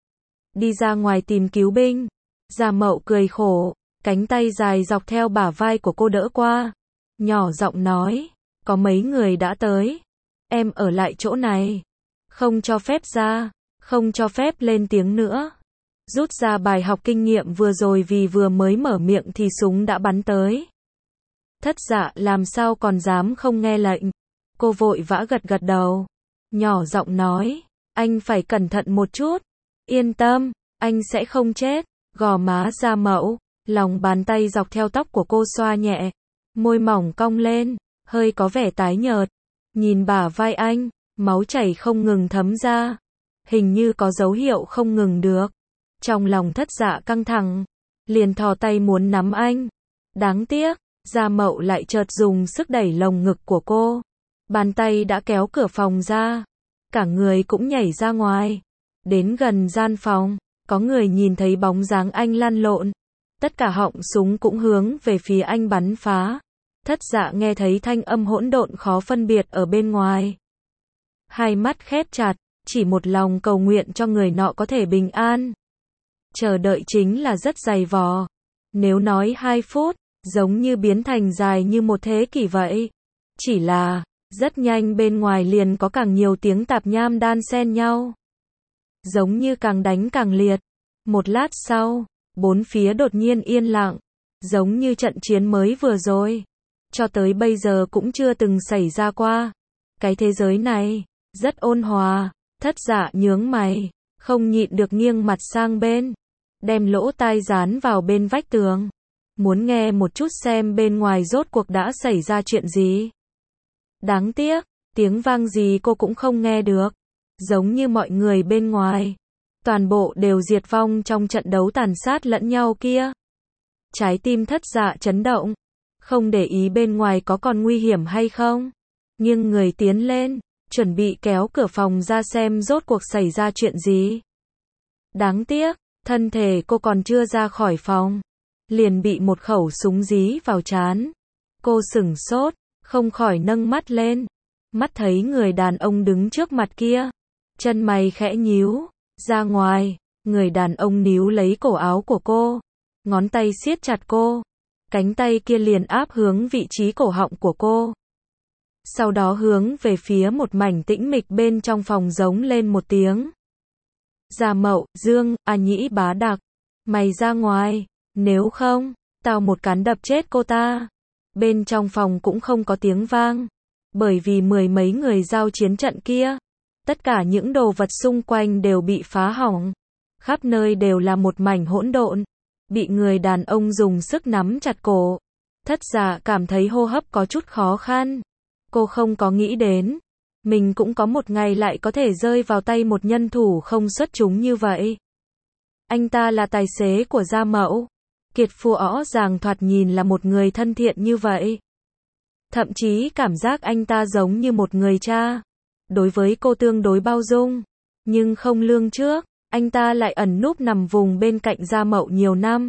Đi ra ngoài tìm cứu binh. Gia Mậu cười khổ, cánh tay dài dọc theo bả vai của cô đỡ qua. Nhỏ giọng nói, có mấy người đã tới. Em ở lại chỗ này. Không cho phép ra, không cho phép lên tiếng nữa. Rút ra bài học kinh nghiệm vừa rồi vì vừa mới mở miệng thì súng đã bắn tới. Thất Dạ làm sao còn dám không nghe lệnh. Cô vội vã gật gật đầu. Nhỏ giọng nói, anh phải cẩn thận một chút. Yên tâm, anh sẽ không chết. Gò má Gia Mậu, lòng bàn tay dọc theo tóc của cô xoa nhẹ. Môi mỏng cong lên, hơi có vẻ tái nhợt. Nhìn bả vai anh, máu chảy không ngừng thấm ra. Hình như có dấu hiệu không ngừng được. Trong lòng Thất Dạ căng thẳng, liền thò tay muốn nắm anh. Đáng tiếc, Gia Mậu lại chợt dùng sức đẩy lồng ngực của cô. Bàn tay đã kéo cửa phòng ra. Cả người cũng nhảy ra ngoài. Đến gần gian phòng, có người nhìn thấy bóng dáng anh lăn lộn. Tất cả họng súng cũng hướng về phía anh bắn phá. Thất Dạ nghe thấy thanh âm hỗn độn khó phân biệt ở bên ngoài. Hai mắt khép chặt, chỉ một lòng cầu nguyện cho người nọ có thể bình an. Chờ đợi chính là rất dày vò. Nếu nói hai phút, giống như biến thành dài như một thế kỷ vậy. Chỉ là, rất nhanh bên ngoài liền có càng nhiều tiếng tạp nham đan xen nhau. Giống như càng đánh càng liệt. Một lát sau, bốn phía đột nhiên yên lặng. Giống như trận chiến mới vừa rồi. Cho tới bây giờ cũng chưa từng xảy ra qua. Cái thế giới này, rất ôn hòa. Thất Dạ nhướng mày, không nhịn được nghiêng mặt sang bên. Đem lỗ tai dán vào bên vách tường. Muốn nghe một chút xem bên ngoài rốt cuộc đã xảy ra chuyện gì. Đáng tiếc, tiếng vang gì cô cũng không nghe được. Giống như mọi người bên ngoài. Toàn bộ đều diệt vong trong trận đấu tàn sát lẫn nhau kia. Trái tim Thất Dạ chấn động. Không để ý bên ngoài có còn nguy hiểm hay không. Nhưng người tiến lên, chuẩn bị kéo cửa phòng ra xem rốt cuộc xảy ra chuyện gì. Đáng tiếc, thân thể cô còn chưa ra khỏi phòng. Liền bị một khẩu súng dí vào trán. Cô sửng sốt, không khỏi nâng mắt lên. Mắt thấy người đàn ông đứng trước mặt kia. Chân mày khẽ nhíu. Ra ngoài, người đàn ông níu lấy cổ áo của cô. Ngón tay siết chặt cô. Cánh tay kia liền áp hướng vị trí cổ họng của cô. Sau đó hướng về phía một mảnh tĩnh mịch bên trong phòng giống lên một tiếng. Gia Mậu, Dương, A Nhĩ Bá Đặc. Mày ra ngoài, nếu không, tao một cán đập chết cô ta. Bên trong phòng cũng không có tiếng vang. Bởi vì mười mấy người giao chiến trận kia. Tất cả những đồ vật xung quanh đều bị phá hỏng. Khắp nơi đều là một mảnh hỗn độn. Bị người đàn ông dùng sức nắm chặt cổ. Thất Dạ cảm thấy hô hấp có chút khó khăn. Cô không có nghĩ đến. Mình cũng có một ngày lại có thể rơi vào tay một nhân thủ không xuất chúng như vậy. Anh ta là tài xế của Gia Mậu. Kiệt Phu rõ ràng thoạt nhìn là một người thân thiện như vậy. Thậm chí cảm giác anh ta giống như một người cha. Đối với cô tương đối bao dung. Nhưng không lương trước, anh ta lại ẩn núp nằm vùng bên cạnh Gia Mậu nhiều năm.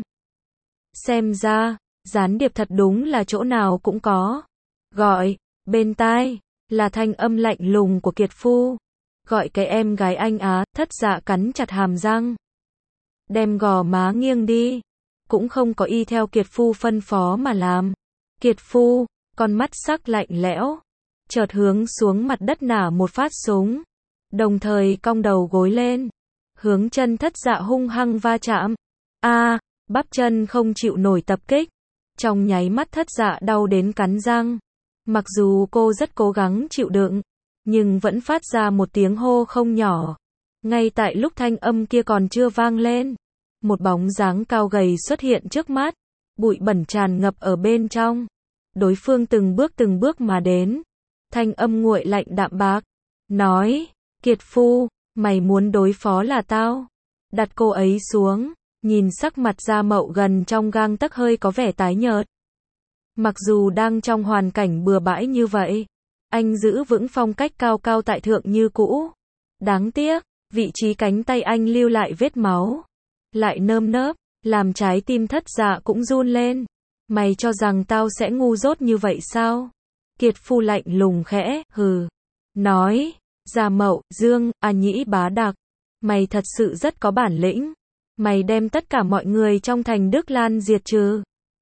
Xem ra, gián điệp thật đúng là chỗ nào cũng có. Gọi, bên tai, là thanh âm lạnh lùng của Kiệt Phu. Gọi cái em gái anh á, Thất Dạ cắn chặt hàm răng. Đem gò má nghiêng đi. Cũng không có y theo Kiệt Phu phân phó mà làm. Kiệt Phu, con mắt sắc lạnh lẽo. Chợt hướng xuống mặt đất nả một phát súng. Đồng thời cong đầu gối lên. Hướng chân Thất Dạ hung hăng va chạm. A, à, bắp chân không chịu nổi tập kích. Trong nháy mắt Thất Dạ đau đến cắn răng. Mặc dù cô rất cố gắng chịu đựng. Nhưng vẫn phát ra một tiếng hô không nhỏ. Ngay tại lúc thanh âm kia còn chưa vang lên. Một bóng dáng cao gầy xuất hiện trước mắt. Bụi bẩn tràn ngập ở bên trong. Đối phương từng bước từng bước mà đến. Thanh âm nguội lạnh đạm bạc. Nói, Kiệt Phu, mày muốn đối phó là tao. Đặt cô ấy xuống. Nhìn sắc mặt Gia Mậu gần trong gang tấc hơi có vẻ tái nhợt. Mặc dù đang trong hoàn cảnh bừa bãi như vậy. Anh giữ vững phong cách cao cao tại thượng như cũ. Đáng tiếc, vị trí cánh tay anh lưu lại vết máu. Lại nơm nớp, làm trái tim Thất Dạ cũng run lên. Mày cho rằng tao sẽ ngu dốt như vậy sao? Kiệt Phu lạnh lùng khẽ, hừ. nói, Gia Mậu, Dương, A Nhĩ Bá Đặc, mày thật sự rất có bản lĩnh, mày đem tất cả mọi người trong thành Đức Lan diệt trừ.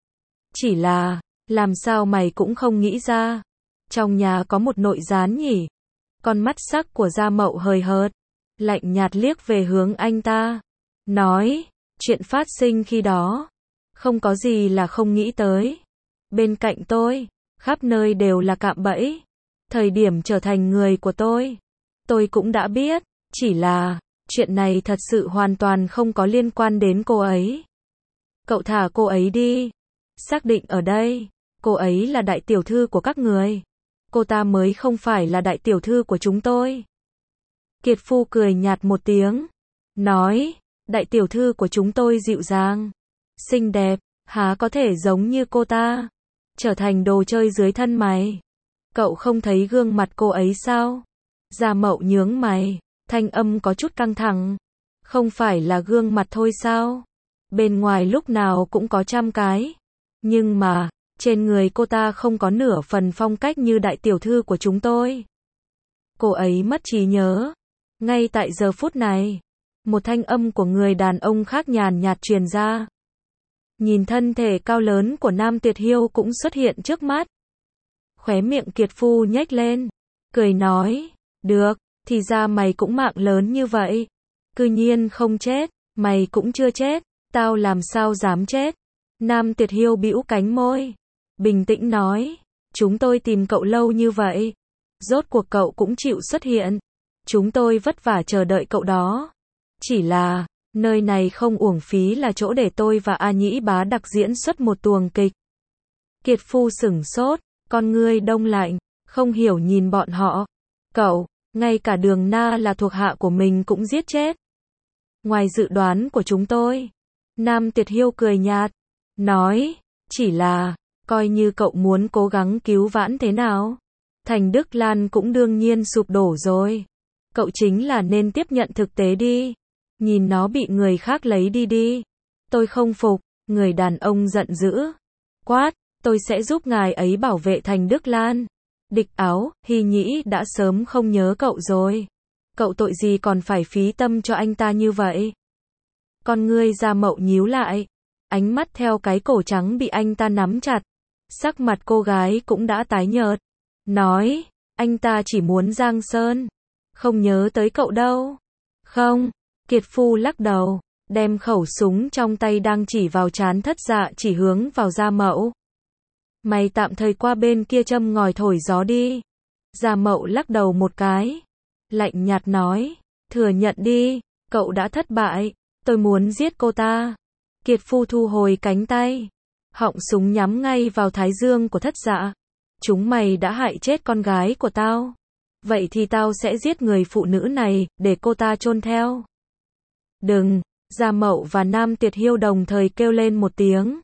Chỉ là, làm sao mày cũng không nghĩ ra, trong nhà có một nội gián nhỉ? Con mắt sắc của Gia Mậu hời hợt, lạnh nhạt liếc về hướng anh ta, nói, chuyện phát sinh khi đó, không có gì là không nghĩ tới. Bên cạnh tôi, khắp nơi đều là cạm bẫy. Thời điểm trở thành người của tôi, tôi cũng đã biết, chỉ là, chuyện này thật sự hoàn toàn không có liên quan đến cô ấy. Cậu thả cô ấy đi. Xác định ở đây, cô ấy là đại tiểu thư của các người. Cô ta mới không phải là đại tiểu thư của chúng tôi. Kiệt Phu cười nhạt một tiếng, nói, đại tiểu thư của chúng tôi dịu dàng, xinh đẹp, há có thể giống như cô ta, trở thành đồ chơi dưới thân mày. Cậu không thấy gương mặt cô ấy sao? Gia Mậu nhướng mày, thanh âm có chút căng thẳng. Không phải là gương mặt thôi sao? Bên ngoài lúc nào cũng có trăm cái. Nhưng mà, trên người cô ta không có nửa phần phong cách như đại tiểu thư của chúng tôi. Cô ấy mất trí nhớ. Ngay tại giờ phút này, một thanh âm của người đàn ông khác nhàn nhạt truyền ra. Nhìn thân thể cao lớn của Nam Tuyệt Hiêu cũng xuất hiện trước mắt. Khóe miệng Kiệt Phu nhếch lên, cười nói, được, thì ra mày cũng mạng lớn như vậy. Cư nhiên không chết, mày cũng chưa chết, tao làm sao dám chết. Nam Tuyệt Hiêu bĩu cánh môi, bình tĩnh nói, chúng tôi tìm cậu lâu như vậy, rốt cuộc cậu cũng chịu xuất hiện. Chúng tôi vất vả chờ đợi cậu đó. Chỉ là, nơi này không uổng phí là chỗ để tôi và A Nhĩ Bá Đặc diễn xuất một tuồng kịch. Kiệt Phu sửng sốt, con ngươi đông lạnh, không hiểu nhìn bọn họ. Cậu, ngay cả Đường Na là thuộc hạ của mình cũng giết chết. Ngoài dự đoán của chúng tôi. Nam Tuyệt Hiêu cười nhạt, nói, chỉ là, coi như cậu muốn cố gắng cứu vãn thế nào, thành Đức Lan cũng đương nhiên sụp đổ rồi. Cậu chính là nên tiếp nhận thực tế đi. Nhìn nó bị người khác lấy đi đi. Tôi không phục, người đàn ông giận dữ. Quát, tôi sẽ giúp ngài ấy bảo vệ thành Đức Lan. Địch Áo, Hy Nhĩ đã sớm không nhớ cậu rồi. Cậu tội gì còn phải phí tâm cho anh ta như vậy? Con ngươi Gia Mậu nhíu lại. Ánh mắt theo cái cổ trắng bị anh ta nắm chặt. Sắc mặt cô gái cũng đã tái nhợt. Nói, anh ta chỉ muốn Giang Sơn. Không nhớ tới cậu đâu. Không, Kiệt Phu lắc đầu, đem khẩu súng trong tay đang chỉ vào trán Thất Dạ chỉ hướng vào Gia Mậu. Mày tạm thời qua bên kia châm ngòi thổi gió đi. Gia Mậu lắc đầu một cái, lạnh nhạt nói, thừa nhận đi, cậu đã thất bại, tôi muốn giết cô ta. Kiệt Phu thu hồi cánh tay, họng súng nhắm ngay vào thái dương của Thất Dạ. Chúng mày đã hại chết con gái của tao. Vậy thì tao sẽ giết người phụ nữ này, để cô ta chôn theo. Đừng, Gia Mậu và Nam Tuyệt Hiêu đồng thời kêu lên một tiếng.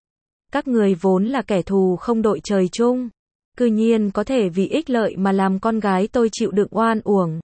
Các người vốn là kẻ thù không đội trời chung. Cư nhiên có thể vì ích lợi mà làm con gái tôi chịu đựng oan uổng.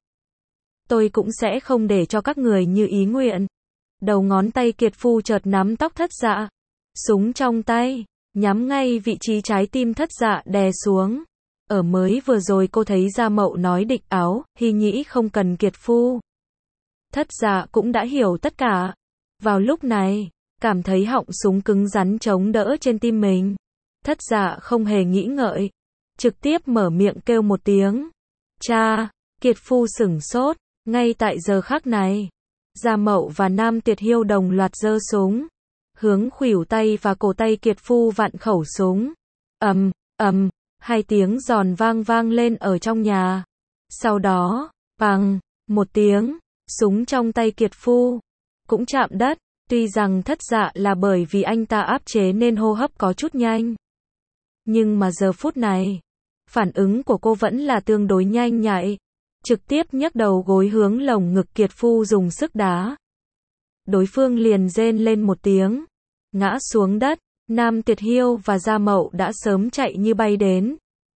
Tôi cũng sẽ không để cho các người như ý nguyện. Đầu ngón tay Kiệt Phu chợt nắm tóc Thất Dạ. Súng trong tay, nhắm ngay vị trí trái tim Thất Dạ đè xuống. Ở mới vừa rồi cô thấy Gia Mậu nói Địch Áo, Hy Nhĩ không cần Kiệt Phu. Thất Dạ cũng đã hiểu tất cả. Vào lúc này, cảm thấy họng súng cứng rắn chống đỡ trên tim mình. Thất Dạ không hề nghĩ ngợi, trực tiếp mở miệng kêu một tiếng. Cha, Kiệt Phu sửng sốt, ngay tại giờ khắc này. Gia Mậu và Nam Tuyệt Hiêu đồng loạt giơ súng. Hướng khuỷu tay và cổ tay Kiệt Phu vặn khẩu súng. Ầm, ầm, hai tiếng giòn vang vang lên ở trong nhà. Sau đó, bằng, một tiếng, súng trong tay Kiệt Phu cũng chạm đất. Tuy rằng Thất Dạ là bởi vì anh ta áp chế nên hô hấp có chút nhanh. Nhưng mà giờ phút này, phản ứng của cô vẫn là tương đối nhanh nhạy. Trực tiếp nhấc đầu gối hướng lồng ngực Kiệt Phu dùng sức đá. Đối phương liền rên lên một tiếng, ngã xuống đất. Nam Tuyệt Hiêu và Gia Mậu đã sớm chạy như bay đến.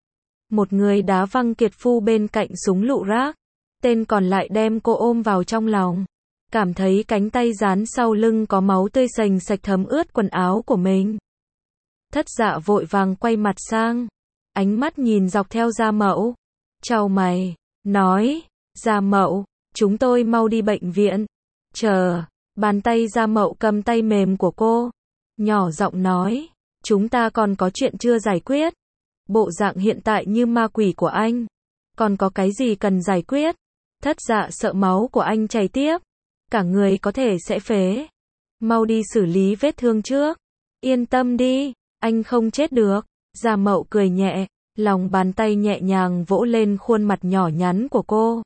Một người đá văng Kiệt Phu bên cạnh súng lụ rác. Tên còn lại đem cô ôm vào trong lòng. Cảm thấy cánh tay dán sau lưng có máu tươi sành sạch thấm ướt quần áo của mình. Thất Dạ vội vàng quay mặt sang. Ánh mắt nhìn dọc theo Gia Mậu. Chau mày, nói, Gia Mậu, chúng tôi mau đi bệnh viện. Chờ, bàn tay Gia Mậu cầm tay mềm của cô, nhỏ giọng nói, chúng ta còn có chuyện chưa giải quyết. Bộ dạng hiện tại như ma quỷ của anh, còn có cái gì cần giải quyết? Thất Dạ sợ máu của anh chảy tiếp, cả người có thể sẽ phế. Mau đi xử lý vết thương trước. Yên tâm đi, anh không chết được. Gia Mậu cười nhẹ, lòng bàn tay nhẹ nhàng vỗ lên khuôn mặt nhỏ nhắn của cô.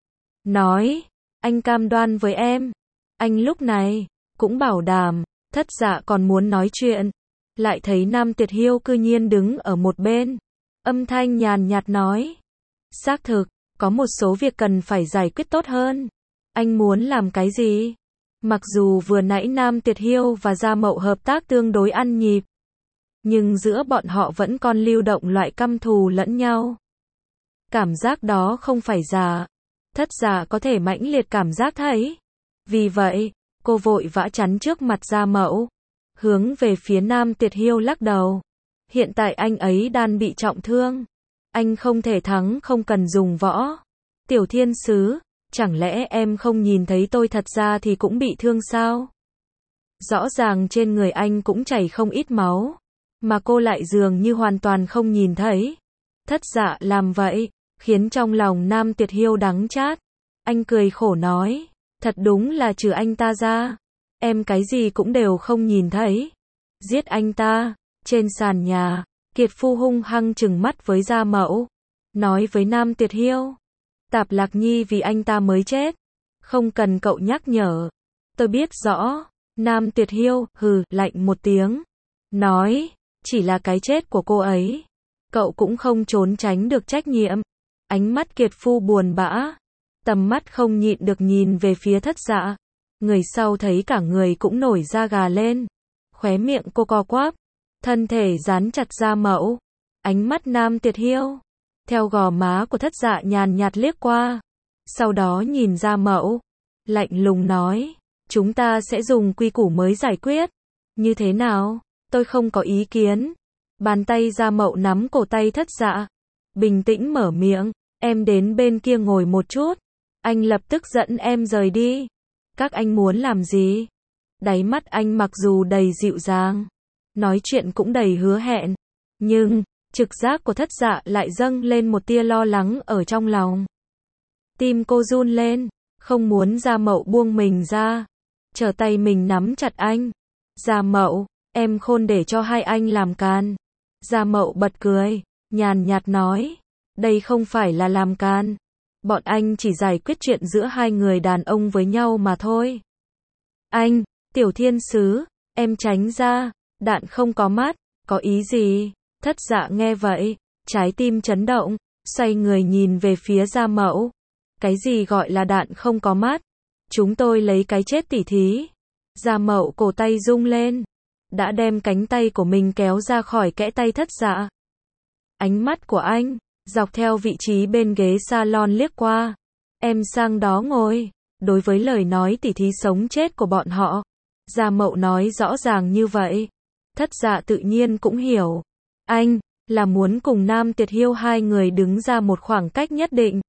Nói, anh cam đoan với em. Anh lúc này, cũng bảo đảm. Thất Dạ còn muốn nói chuyện, lại thấy Nam Tuyệt Hiêu cư nhiên đứng ở một bên. Âm thanh nhàn nhạt nói, xác thực, có một số việc cần phải giải quyết tốt hơn. Anh muốn làm cái gì? Mặc dù vừa nãy Nam Tuyệt Hiêu và Gia Mậu hợp tác tương đối ăn nhịp, nhưng giữa bọn họ vẫn còn lưu động loại căm thù lẫn nhau. Cảm giác đó không phải giả. Thất Dạ có thể mãnh liệt cảm giác thấy. Vì vậy, cô vội vã chắn trước mặt Gia Mậu, hướng về phía Nam Tuyệt Hiêu lắc đầu. Hiện tại anh ấy đang bị trọng thương. Anh không thể thắng không cần dùng võ. Tiểu thiên sứ, chẳng lẽ em không nhìn thấy tôi thật ra thì cũng bị thương sao? Rõ ràng trên người anh cũng chảy không ít máu, mà cô lại dường như hoàn toàn không nhìn thấy. Thất Dạ làm vậy, khiến trong lòng Nam Tuyệt Hiêu đắng chát. Anh cười khổ nói, thật đúng là trừ anh ta ra, em cái gì cũng đều không nhìn thấy. Giết anh ta. Trên sàn nhà, Kiệt Phu hung hăng trừng mắt với Gia Mậu, nói với Nam Tuyệt Hiêu, Tạp Lạc Nhi vì anh ta mới chết, không cần cậu nhắc nhở, tôi biết rõ. Nam Tuyệt Hiêu hừ lạnh một tiếng, nói, chỉ là cái chết của cô ấy, cậu cũng không trốn tránh được trách nhiệm. Ánh mắt Kiệt Phu buồn bã, tầm mắt không nhịn được nhìn về phía Thất Dạ. Người sau thấy cả người cũng nổi da gà lên, khóe miệng cô co quắp, thân thể dán chặt Gia Mậu. Ánh mắt Nam Tuyệt Hiêu theo gò má của Thất Dạ nhàn nhạt liếc qua, sau đó nhìn Gia Mậu, lạnh lùng nói, chúng ta sẽ dùng quy củ mới giải quyết. Như thế nào? Tôi không có ý kiến. Bàn tay Gia Mậu nắm cổ tay Thất Dạ, bình tĩnh mở miệng, em đến bên kia ngồi một chút. Anh lập tức dẫn em rời đi. Các anh muốn làm gì? Đáy mắt anh mặc dù đầy dịu dàng, nói chuyện cũng đầy hứa hẹn, nhưng trực giác của Thất Dạ lại dâng lên một tia lo lắng ở trong lòng. Tim cô run lên, không muốn Gia Mậu buông mình ra, trở tay mình nắm chặt anh. Gia Mậu, em khôn để cho hai anh làm can. Gia Mậu bật cười, nhàn nhạt nói, đây không phải là làm can, bọn anh chỉ giải quyết chuyện giữa hai người đàn ông với nhau mà thôi. Anh, Tiểu Thiên Sứ, em tránh ra, đạn không có mắt, có ý gì? Thất Dạ nghe vậy, trái tim chấn động, xoay người nhìn về phía Gia Mậu. Cái gì gọi là đạn không có mắt? Chúng tôi lấy cái chết tỉ thí. Gia Mậu cổ tay rung lên, đã đem cánh tay của mình kéo ra khỏi kẽ tay Thất Dạ. Ánh mắt của anh, dọc theo vị trí bên ghế salon liếc qua. Em sang đó ngồi. Đối với lời nói tỉ thí sống chết của bọn họ, Gia Mậu nói rõ ràng như vậy. Thất Dạ tự nhiên cũng hiểu. Anh, là muốn cùng Nam Tuyệt Hiêu hai người đứng ra một khoảng cách nhất định.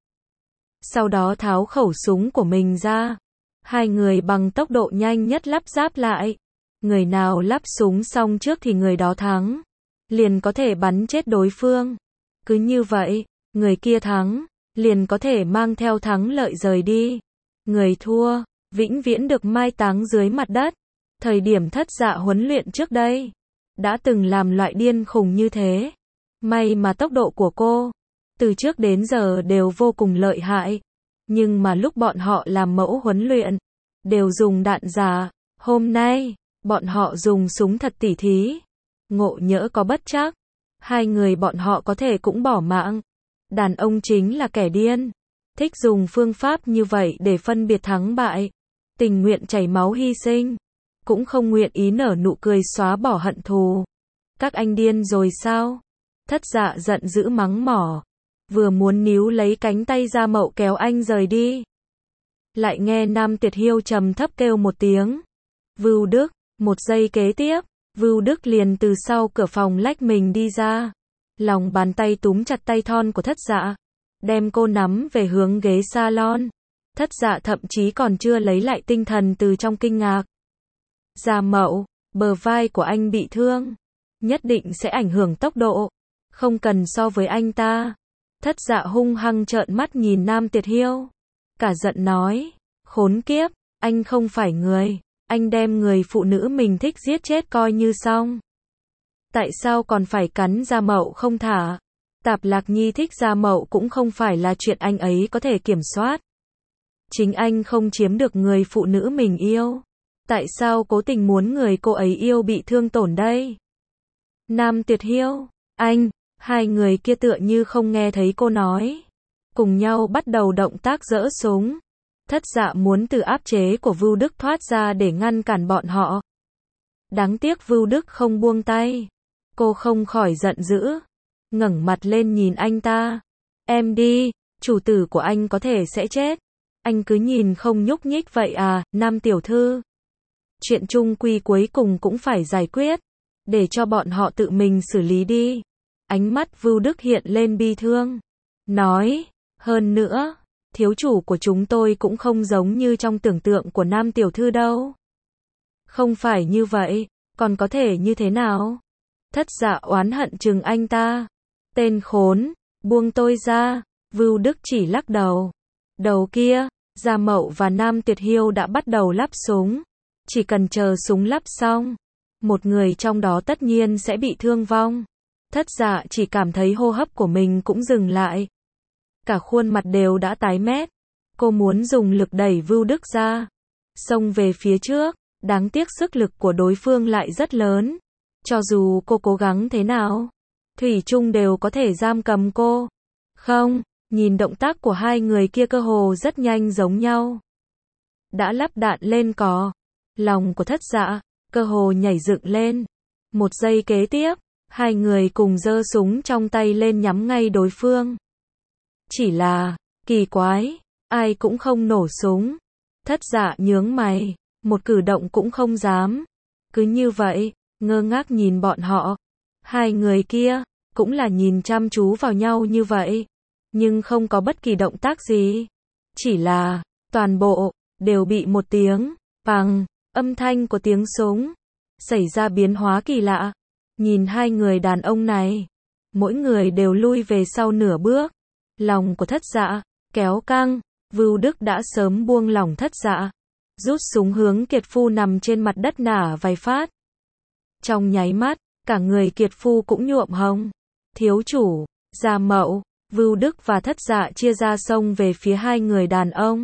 Sau đó tháo khẩu súng của mình ra. Hai người bằng tốc độ nhanh nhất lắp ráp lại. Người nào lắp súng xong trước thì người đó thắng. Liền có thể bắn chết đối phương. Cứ như vậy, người kia thắng, liền có thể mang theo thắng lợi rời đi. Người thua, vĩnh viễn được mai táng dưới mặt đất. Thời điểm Thất Dạ huấn luyện trước đây, đã từng làm loại điên khùng như thế. May mà tốc độ của cô, từ trước đến giờ đều vô cùng lợi hại. Nhưng mà lúc bọn họ làm mẫu huấn luyện, đều dùng đạn giả. Hôm nay, bọn họ dùng súng thật tỉ thí. Ngộ nhỡ có bất trắc, hai người bọn họ có thể cũng bỏ mạng. Đàn ông chính là kẻ điên, thích dùng phương pháp như vậy để phân biệt thắng bại, tình nguyện chảy máu hy sinh, cũng không nguyện ý nở nụ cười xóa bỏ hận thù. Các anh điên rồi sao? Thất Dạ giận dữ mắng mỏ, vừa muốn níu lấy cánh tay Gia Mậu kéo anh rời đi. Lại nghe Nam Tuyệt Hiêu trầm thấp kêu một tiếng. Vưu Đức, một giây kế tiếp, Vưu Đức liền từ sau cửa phòng lách mình đi ra. Lòng bàn tay túm chặt tay thon của Thất Dạ, đem cô nắm về hướng ghế salon. Thất Dạ thậm chí còn chưa lấy lại tinh thần từ trong kinh ngạc. Gia Mậu, bờ vai của anh bị thương, nhất định sẽ ảnh hưởng tốc độ, không cần so với anh ta. Thất Dạ hung hăng trợn mắt nhìn Nam Tiệt Hiêu, cả giận nói, khốn kiếp, anh không phải người, anh đem người phụ nữ mình thích giết chết coi như xong. Tại sao còn phải cắn Gia Mậu không thả? Tạp Lạc Nhi thích Gia Mậu cũng không phải là chuyện anh ấy có thể kiểm soát. Chính anh không chiếm được người phụ nữ mình yêu. Tại sao cố tình muốn người cô ấy yêu bị thương tổn đây? Nam Tiệt Hiêu, anh, hai người kia tựa như không nghe thấy cô nói. Cùng nhau bắt đầu động tác giở súng. Thất Dạ muốn từ áp chế của Vưu Đức thoát ra để ngăn cản bọn họ. Đáng tiếc Vưu Đức không buông tay. Cô không khỏi giận dữ, ngẩng mặt lên nhìn anh ta. Em đi, chủ tử của anh có thể sẽ chết. Anh cứ nhìn không nhúc nhích vậy à, Nam tiểu thư. Chuyện chung quy cuối cùng cũng phải giải quyết. Để cho bọn họ tự mình xử lý đi. Ánh mắt Vưu Đức hiện lên bi thương. Nói, hơn nữa, thiếu chủ của chúng tôi cũng không giống như trong tưởng tượng của Nam tiểu thư đâu. Không phải như vậy, còn có thể như thế nào? Thất Dạ oán hận chừng anh ta. Tên khốn, buông tôi ra. Vưu Đức chỉ lắc đầu. Đầu kia, Gia Mậu và Nam Tiệt Hiêu đã bắt đầu lắp súng. Chỉ cần chờ súng lắp xong, một người trong đó tất nhiên sẽ bị thương vong. Thất Dạ chỉ cảm thấy hô hấp của mình cũng dừng lại. Cả khuôn mặt đều đã tái mét. Cô muốn dùng lực đẩy Vưu Đức ra, xông về phía trước. Đáng tiếc sức lực của đối phương lại rất lớn. Cho dù cô cố gắng thế nào, thủy chung đều có thể giam cầm cô. Không, nhìn động tác của hai người kia cơ hồ rất nhanh giống nhau. Đã lắp đạn lên cò, lòng của Thất Dạ cơ hồ nhảy dựng lên. Một giây kế tiếp, hai người cùng giơ súng trong tay lên nhắm ngay đối phương. Chỉ là, kỳ quái, ai cũng không nổ súng. Thất Dạ nhướng mày, một cử động cũng không dám. Cứ như vậy, ngơ ngác nhìn bọn họ. Hai người kia, cũng là nhìn chăm chú vào nhau như vậy. Nhưng không có bất kỳ động tác gì. Chỉ là, toàn bộ, đều bị một tiếng, bằng, âm thanh của tiếng súng, xảy ra biến hóa kỳ lạ. Nhìn hai người đàn ông này, mỗi người đều lui về sau nửa bước. Lòng của Thất Dạ, kéo căng, Vưu Đức đã sớm buông lỏng Thất Dạ. Rút súng hướng Kiệt Phu nằm trên mặt đất nả vài phát. Trong nháy mắt, cả người Kiệt Phu cũng nhuộm hồng. Thiếu chủ, Gia Mậu, Vưu Đức và Thất Dạ chia ra xông về phía hai người đàn ông.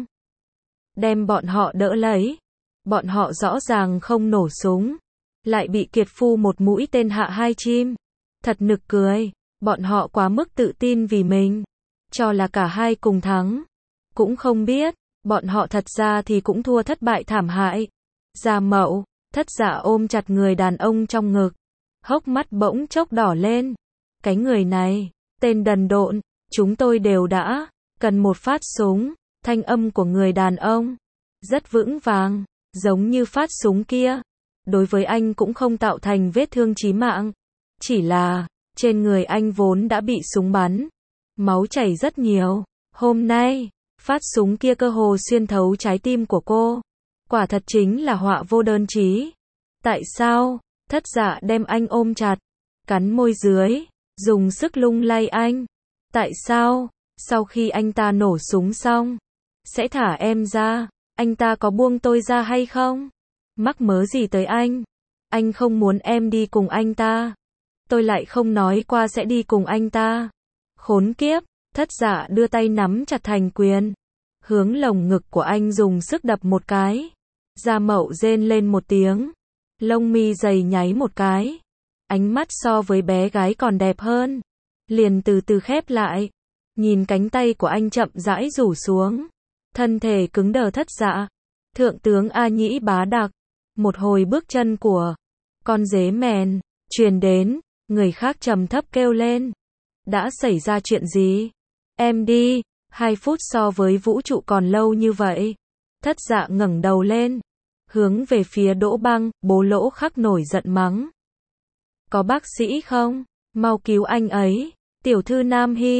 Đem bọn họ đỡ lấy. Bọn họ rõ ràng không nổ súng. Lại bị Kiệt Phu một mũi tên hạ hai chim. Thật nực cười. Bọn họ quá mức tự tin vì mình. Cho là cả hai cùng thắng. Cũng không biết, bọn họ thật ra thì cũng thua thất bại thảm hại. Gia Mậu, Thất Dạ ôm chặt người đàn ông trong ngực. Hốc mắt bỗng chốc đỏ lên. Cái người này, tên đần độn, chúng tôi đều đã, cần một phát súng. Thanh âm của người đàn ông, rất vững vàng, giống như phát súng kia. Đối với anh cũng không tạo thành vết thương chí mạng. Chỉ là, trên người anh vốn đã bị súng bắn. Máu chảy rất nhiều. Hôm nay, phát súng kia cơ hồ xuyên thấu trái tim của cô. Quả thật chính là họa vô đơn chí. Tại sao? Thất Dạ đem anh ôm chặt, cắn môi dưới, dùng sức lung lay anh. Tại sao? Sau khi anh ta nổ súng xong, sẽ thả em ra. Anh ta có buông tôi ra hay không? Mắc mớ gì tới anh? Anh không muốn em đi cùng anh ta. Tôi lại không nói qua sẽ đi cùng anh ta. Khốn kiếp, Thất Dạ đưa tay nắm chặt thành quyền. Hướng lồng ngực của anh dùng sức đập một cái. Gia Mậu rên lên một tiếng. Lông mi dày nháy một cái. Ánh mắt so với bé gái còn đẹp hơn. Liền từ từ khép lại. Nhìn cánh tay của anh chậm rãi rủ xuống. Thân thể cứng đờ Thất Dạ. Thượng tướng A Nhĩ Bá Đặc. Một hồi bước chân của con dế mèn truyền đến. Người khác trầm thấp kêu lên. Đã xảy ra chuyện gì? Em đi. Hai phút so với vũ trụ còn lâu như vậy. Thất Dạ ngẩng đầu lên. Hướng về phía Đỗ Băng, bố Lỗ Khắc nổi giận mắng. Có bác sĩ không? Mau cứu anh ấy. Tiểu thư Nam Hy.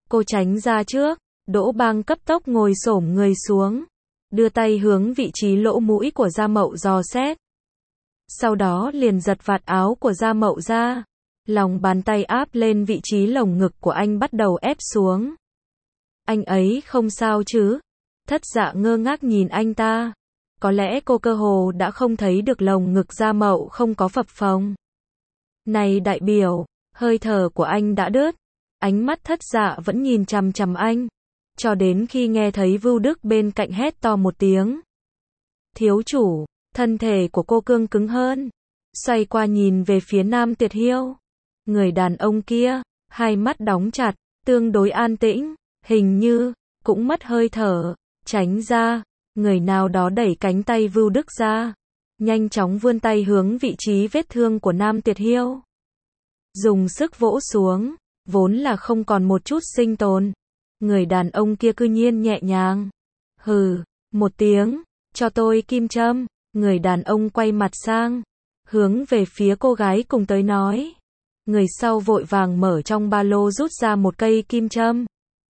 Cô tránh ra trước. Đỗ Bang cấp tốc ngồi xổm người xuống, đưa tay hướng vị trí lỗ mũi của Gia Mậu dò xét. Sau đó liền giật vạt áo của Gia Mậu ra, lòng bàn tay áp lên vị trí lồng ngực của anh bắt đầu ép xuống. Anh ấy không sao chứ? Thất Dạ ngơ ngác nhìn anh ta. Có lẽ cô cơ hồ đã không thấy được lồng ngực Gia Mậu không có phập phồng. Này đại biểu, hơi thở của anh đã đứt. Ánh mắt Thất Dạ vẫn nhìn chằm chằm anh, cho đến khi nghe thấy Vưu Đức bên cạnh hét to một tiếng. Thiếu chủ, thân thể của cô cương cứng hơn. Xoay qua nhìn về phía Nam Tiệt Hiêu. Người đàn ông kia, hai mắt đóng chặt, tương đối an tĩnh, hình như cũng mất hơi thở. Tránh ra, người nào đó đẩy cánh tay Vưu Đức ra, nhanh chóng vươn tay hướng vị trí vết thương của Nam Tiệt Hiêu. Dùng sức vỗ xuống, vốn là không còn một chút sinh tồn. Người đàn ông kia cư nhiên nhẹ nhàng. Hừ, một tiếng, cho tôi kim châm. Người đàn ông quay mặt sang, hướng về phía cô gái cùng tới nói. Người sau vội vàng mở trong ba lô rút ra một cây kim châm,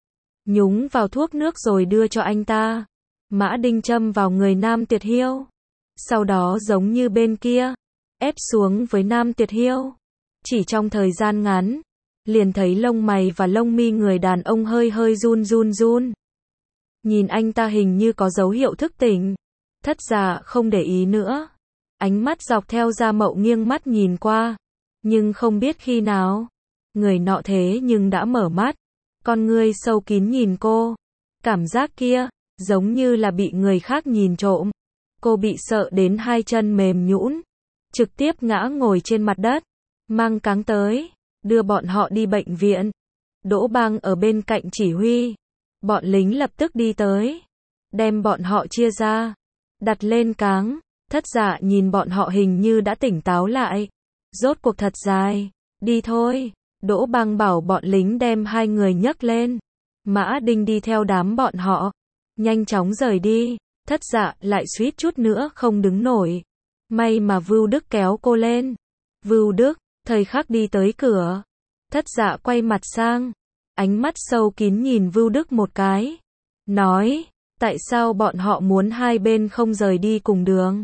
nhúng vào thuốc nước rồi đưa cho anh ta. Mã đinh châm vào người Nam Tiệt Hiêu. Sau đó giống như bên kia, ép xuống với Nam Tiệt Hiêu. Chỉ trong thời gian ngắn, liền thấy lông mày và lông mi người đàn ông hơi hơi run run run. Nhìn anh ta hình như có dấu hiệu thức tỉnh. Thất Dạ không để ý nữa. Ánh mắt dọc theo Gia Mậu nghiêng mắt nhìn qua. Nhưng không biết khi nào, người nọ thế nhưng đã mở mắt. Con ngươi sâu kín nhìn cô. Cảm giác kia, giống như là bị người khác nhìn trộm. Cô bị sợ đến hai chân mềm nhũn, trực tiếp ngã ngồi trên mặt đất. Mang cáng tới, đưa bọn họ đi bệnh viện. Đỗ Bang ở bên cạnh chỉ huy. Bọn lính lập tức đi tới, đem bọn họ chia ra, đặt lên cáng. Thất Dạ nhìn bọn họ hình như đã tỉnh táo lại. Rốt cuộc thật dài, đi thôi. Đỗ Bang bảo bọn lính đem hai người nhấc lên. Mã Đinh đi theo đám bọn họ, nhanh chóng rời đi. Thất Dạ lại suýt chút nữa không đứng nổi. May mà Vưu Đức kéo cô lên. Vưu Đức, thời khắc đi tới cửa. Thất Dạ quay mặt sang, ánh mắt sâu kín nhìn Vưu Đức một cái. Nói, tại sao bọn họ muốn hai bên không rời đi cùng đường?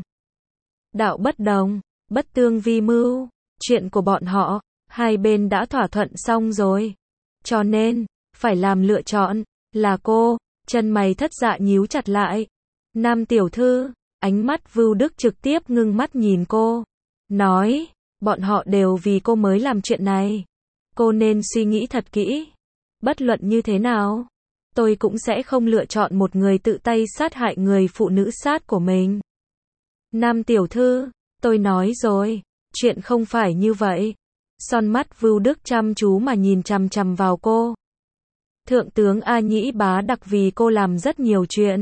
Đạo bất đồng, bất tương vi mưu. Chuyện của bọn họ, hai bên đã thỏa thuận xong rồi. Cho nên, phải làm lựa chọn, là cô. Chân mày Thất Dạ nhíu chặt lại. Nam tiểu thư, ánh mắt Vưu Đức trực tiếp ngưng mắt nhìn cô. Nói, bọn họ đều vì cô mới làm chuyện này. Cô nên suy nghĩ thật kỹ. Bất luận như thế nào, tôi cũng sẽ không lựa chọn một người tự tay sát hại người phụ nữ sát của mình. Nam tiểu thư, tôi nói rồi, chuyện không phải như vậy. Son mắt Vưu Đức chăm chú mà nhìn chằm chằm vào cô. Thượng tướng A Nhĩ Bá Đặc vì cô làm rất nhiều chuyện.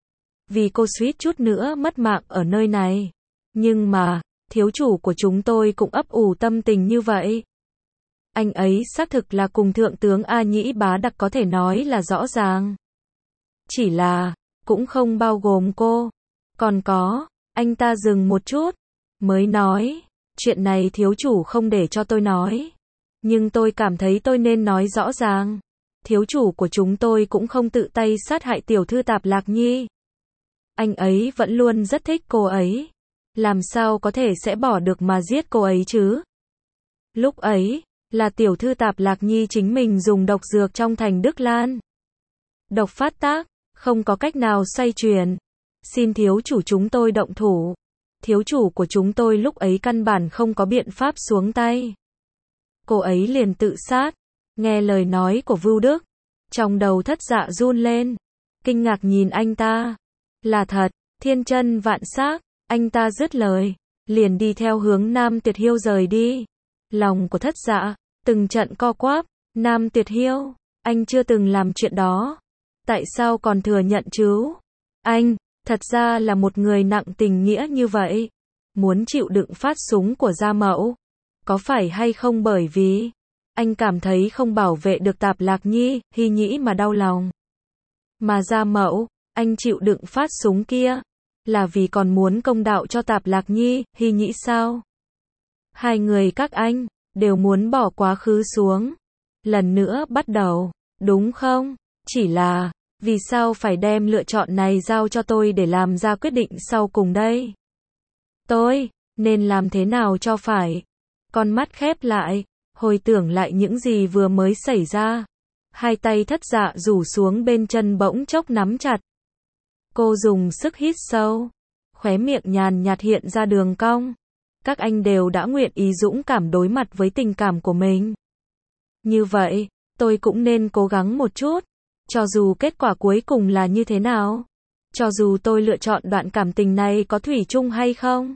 Vì cô suýt chút nữa mất mạng ở nơi này. Nhưng mà, thiếu chủ của chúng tôi cũng ấp ủ tâm tình như vậy. Anh ấy xác thực là cùng thượng tướng A Nhĩ Bá Đặc có thể nói là rõ ràng. Chỉ là, cũng không bao gồm cô. Còn có, anh ta dừng một chút, mới nói, chuyện này thiếu chủ không để cho tôi nói. Nhưng tôi cảm thấy tôi nên nói rõ ràng. Thiếu chủ của chúng tôi cũng không tự tay sát hại tiểu thư Tạp Lạc Nhi. Anh ấy vẫn luôn rất thích cô ấy. Làm sao có thể sẽ bỏ được mà giết cô ấy chứ? Lúc ấy, là tiểu thư Tạp Lạc Nhi chính mình dùng độc dược trong thành Đức Lan. Độc phát tác, không có cách nào xoay chuyển. Xin thiếu chủ chúng tôi động thủ. Thiếu chủ của chúng tôi lúc ấy căn bản không có biện pháp xuống tay. Cô ấy liền tự sát. Nghe lời nói của Vưu Đức, trong đầu Thất Dạ run lên. Kinh ngạc nhìn anh ta. Là thật, thiên chân vạn xác. Anh ta dứt lời, liền đi theo hướng Nam Tiệt Hiêu rời đi. Lòng của Thất Dạ từng trận co quắp. Nam Tiệt Hiêu, anh chưa từng làm chuyện đó. Tại sao còn thừa nhận chứ? Anh, thật ra là một người nặng tình nghĩa như vậy. Muốn chịu đựng phát súng của Gia Mậu. Có phải hay không bởi vì anh cảm thấy không bảo vệ được Tạp Lạc Nhi, Hy Nhĩ mà đau lòng. Mà Gia Mậu, anh chịu đựng phát súng kia, là vì còn muốn công đạo cho Tạp Lạc Nhi, Hy Nhĩ sao? Hai người các anh, đều muốn bỏ quá khứ xuống. Lần nữa bắt đầu. đúng không? Chỉ là, vì sao phải đem lựa chọn này giao cho tôi để làm ra quyết định sau cùng đây? Tôi, nên làm thế nào cho phải? Con mắt khép lại, hồi tưởng lại những gì vừa mới xảy ra. Hai tay Thất Dạ rủ xuống bên chân bỗng chốc nắm chặt. Cô dùng sức hít sâu, khóe miệng nhàn nhạt hiện ra đường cong. Các anh đều đã nguyện ý dũng cảm đối mặt với tình cảm của mình. Như vậy, tôi cũng nên cố gắng một chút, cho dù kết quả cuối cùng là như thế nào. Cho dù tôi lựa chọn đoạn cảm tình này có thủy chung hay không.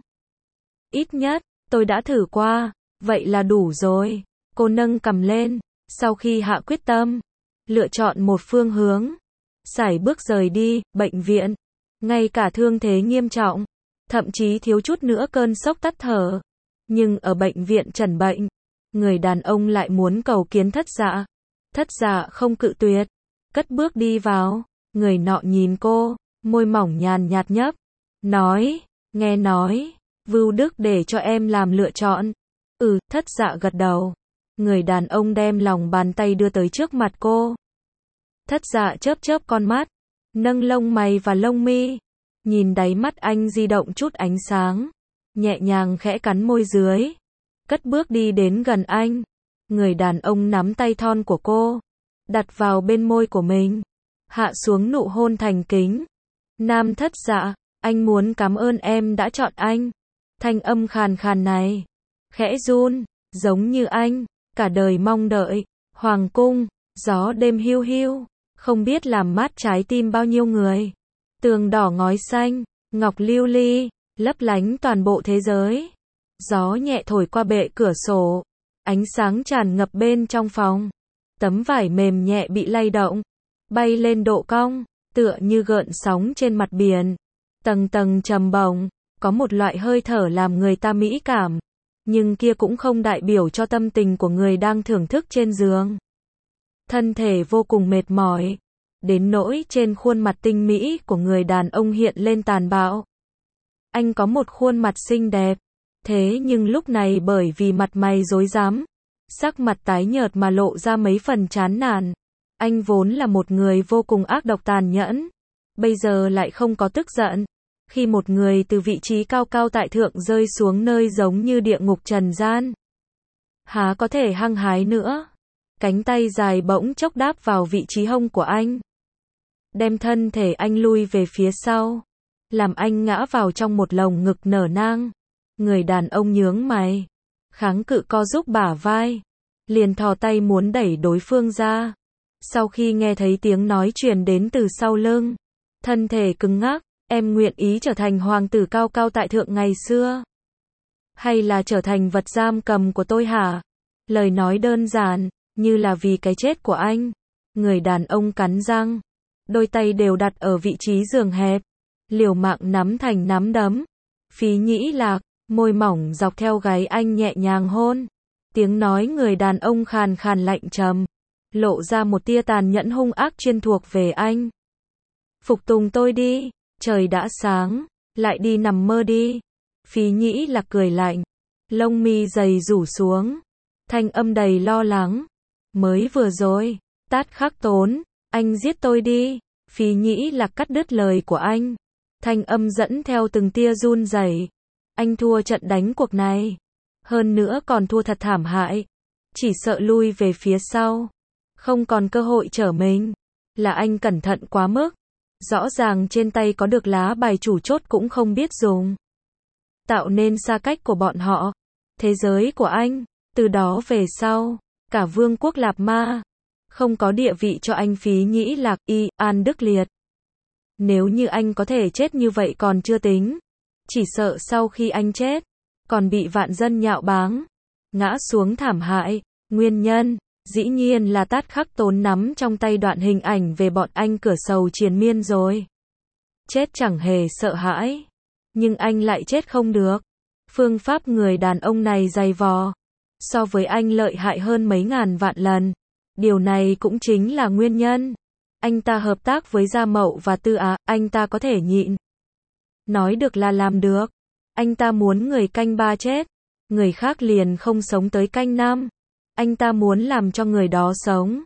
Ít nhất, tôi đã thử qua, vậy là đủ rồi. Cô nâng cằm lên, sau khi hạ quyết tâm, lựa chọn một phương hướng, sải bước rời đi, bệnh viện. Ngay cả thương thế nghiêm trọng, thậm chí thiếu chút nữa cơn sốc tắt thở. Nhưng ở bệnh viện trần bệnh, người đàn ông lại muốn cầu kiến Thất Dạ. Thất Dạ không cự tuyệt, cất bước đi vào. Người nọ nhìn cô, môi mỏng nhàn nhạt nhấp, nói, nghe nói, Vưu Đức để cho em làm lựa chọn. Ừ, Thất Dạ gật đầu. Người đàn ông đem lòng bàn tay đưa tới trước mặt cô. Thất Dạ chớp chớp con mắt, nâng lông mày và lông mi, nhìn đáy mắt anh di động chút ánh sáng, nhẹ nhàng khẽ cắn môi dưới, cất bước đi đến gần anh. Người đàn ông nắm tay thon của cô, đặt vào bên môi của mình, hạ xuống nụ hôn thành kính. Nam Thất Dạ, anh muốn cảm ơn em đã chọn anh. Thanh âm khàn khàn này, khẽ run, giống như anh, cả đời mong đợi. Hoàng cung, gió đêm hiu hiu, không biết làm mát trái tim bao nhiêu người. Tường đỏ ngói xanh, ngọc lưu ly, lấp lánh toàn bộ thế giới. Gió nhẹ thổi qua bệ cửa sổ, ánh sáng tràn ngập bên trong phòng. Tấm vải mềm nhẹ bị lay động, bay lên độ cong, tựa như gợn sóng trên mặt biển. Tầng tầng trầm bổng, có một loại hơi thở làm người ta mỹ cảm, nhưng kia cũng không đại biểu cho tâm tình của người đang thưởng thức trên giường. Thân thể vô cùng mệt mỏi, đến nỗi trên khuôn mặt tinh mỹ của người đàn ông hiện lên tàn bạo. Anh có một khuôn mặt xinh đẹp, thế nhưng lúc này bởi vì mặt mày rối rắm, sắc mặt tái nhợt mà lộ ra mấy phần chán nản. Anh vốn là một người vô cùng ác độc tàn nhẫn, bây giờ lại không có tức giận. Khi một người từ vị trí cao cao tại thượng rơi xuống nơi giống như địa ngục trần gian, há có thể hăng hái nữa. Cánh tay dài bỗng chốc đáp vào vị trí hông của anh, đem thân thể anh lui về phía sau, làm anh ngã vào trong một lồng ngực nở nang. Người đàn ông nhướng mày, kháng cự co giúp bả vai, liền thò tay muốn đẩy đối phương ra. Sau khi nghe thấy tiếng nói truyền đến từ sau lưng, thân thể cứng ngắc. Em nguyện ý trở thành hoàng tử cao cao tại thượng ngày xưa, hay là trở thành vật giam cầm của tôi hả? Lời nói đơn giản, như là vì cái chết của anh. Người đàn ông cắn răng, đôi tay đều đặt ở vị trí giường hẹp, liều mạng nắm thành nắm đấm. Phí Nhĩ Lạc, môi mỏng dọc theo gáy anh nhẹ nhàng hôn. Tiếng nói người đàn ông khàn khàn lạnh trầm, lộ ra một tia tàn nhẫn hung ác chuyên thuộc về anh. Phục tùng tôi đi. Trời đã sáng, lại đi nằm mơ đi. Phí Nhĩ Lạc cười lạnh, lông mi dày rủ xuống, thanh âm đầy lo lắng. Mới vừa rồi, Tát Khắc Tốn, anh giết tôi đi. Phí Nhĩ Lạc cắt đứt lời của anh, thanh âm dẫn theo từng tia run rẩy. Anh thua trận đánh cuộc này, hơn nữa còn thua thật thảm hại, chỉ sợ lui về phía sau, không còn cơ hội trở mình. Là anh cẩn thận quá mức. Rõ ràng trên tay có được lá bài chủ chốt cũng không biết dùng, tạo nên xa cách của bọn họ. Thế giới của anh, từ đó về sau, cả vương quốc Lạp Ma, không có địa vị cho anh. Phí Nhĩ Lạc, y, An Đức Liệt. Nếu như anh có thể chết như vậy còn chưa tính, chỉ sợ sau khi anh chết, còn bị vạn dân nhạo báng, ngã xuống thảm hại. Nguyên nhân, dĩ nhiên là Tát Khắc Tốn nắm trong tay đoạn hình ảnh về bọn anh cửa sầu triền miên rồi. Chết chẳng hề sợ hãi, nhưng anh lại chết không được. Phương pháp người đàn ông này dày vò, so với anh lợi hại hơn mấy ngàn vạn lần. Điều này cũng chính là nguyên nhân anh ta hợp tác với Gia Mậu và Tư Á. Anh ta có thể nhịn, nói được là làm được. Anh ta muốn người canh ba chết, người khác liền không sống tới canh năm. Anh ta muốn làm cho người đó sống,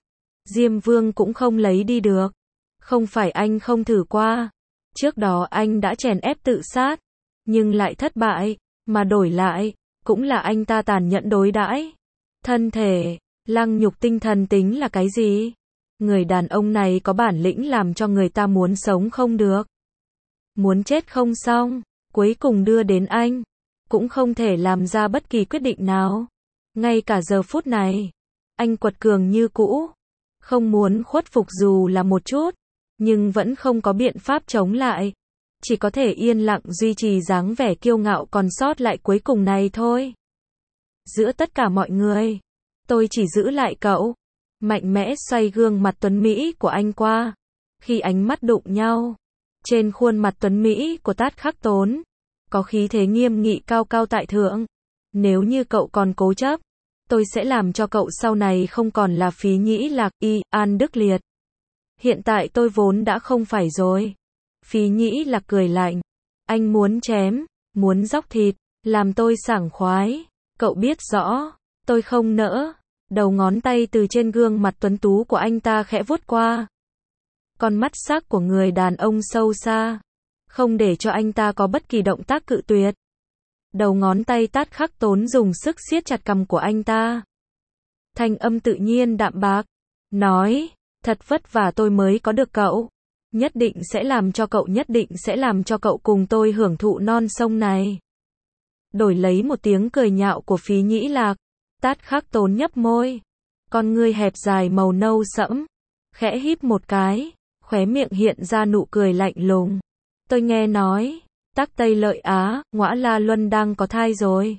Diêm Vương cũng không lấy đi được. Không phải anh không thử qua. Trước đó anh đã chèn ép tự sát, nhưng lại thất bại, mà đổi lại, cũng là anh ta tàn nhẫn đối đãi. Thân thể, lăng nhục tinh thần tính là cái gì? Người đàn ông này có bản lĩnh làm cho người ta muốn sống không được. Muốn chết không xong, cuối cùng đưa đến anh. Cũng không thể làm ra bất kỳ quyết định nào. Ngay cả giờ phút này, anh quật cường như cũ. Không muốn khuất phục dù là một chút, nhưng vẫn không có biện pháp chống lại. Chỉ có thể yên lặng duy trì dáng vẻ kiêu ngạo còn sót lại cuối cùng này thôi. Giữa tất cả mọi người, tôi chỉ giữ lại cậu. Mạnh mẽ xoay gương mặt tuấn Mỹ của anh qua. Khi ánh mắt đụng nhau, trên khuôn mặt tuấn Mỹ của Tát Khắc Tốn, có khí thế nghiêm nghị cao cao tại thượng. Nếu như cậu còn cố chấp, tôi sẽ làm cho cậu sau này không còn là Phí Nhĩ Lạc, Y, An Đức Liệt. Hiện tại tôi vốn đã không phải rồi. Phí Nhĩ Lạc cười lạnh. Anh muốn chém, muốn dóc thịt, làm tôi sảng khoái. Cậu biết rõ, tôi không nỡ. Đầu ngón tay từ trên gương mặt tuấn tú của anh ta khẽ vuốt qua. Con mắt sắc của người đàn ông sâu xa, không để cho anh ta có bất kỳ động tác cự tuyệt. Đầu ngón tay Tát Khắc Tốn dùng sức siết chặt cằm của anh ta. Thanh âm tự nhiên đạm bạc, nói, thật vất vả tôi mới có được cậu. Nhất định sẽ làm cho cậu, nhất định sẽ làm cho cậu cùng tôi hưởng thụ non sông này. Đổi lấy một tiếng cười nhạo của Phí Nhĩ Lạc, Tát Khắc Tốn nhấp môi. Con ngươi hẹp dài màu nâu sẫm, khẽ híp một cái, khóe miệng hiện ra nụ cười lạnh lùng. Tôi nghe nói, Tắc Tây Lợi Á, Ngõa La Luân đang có thai rồi.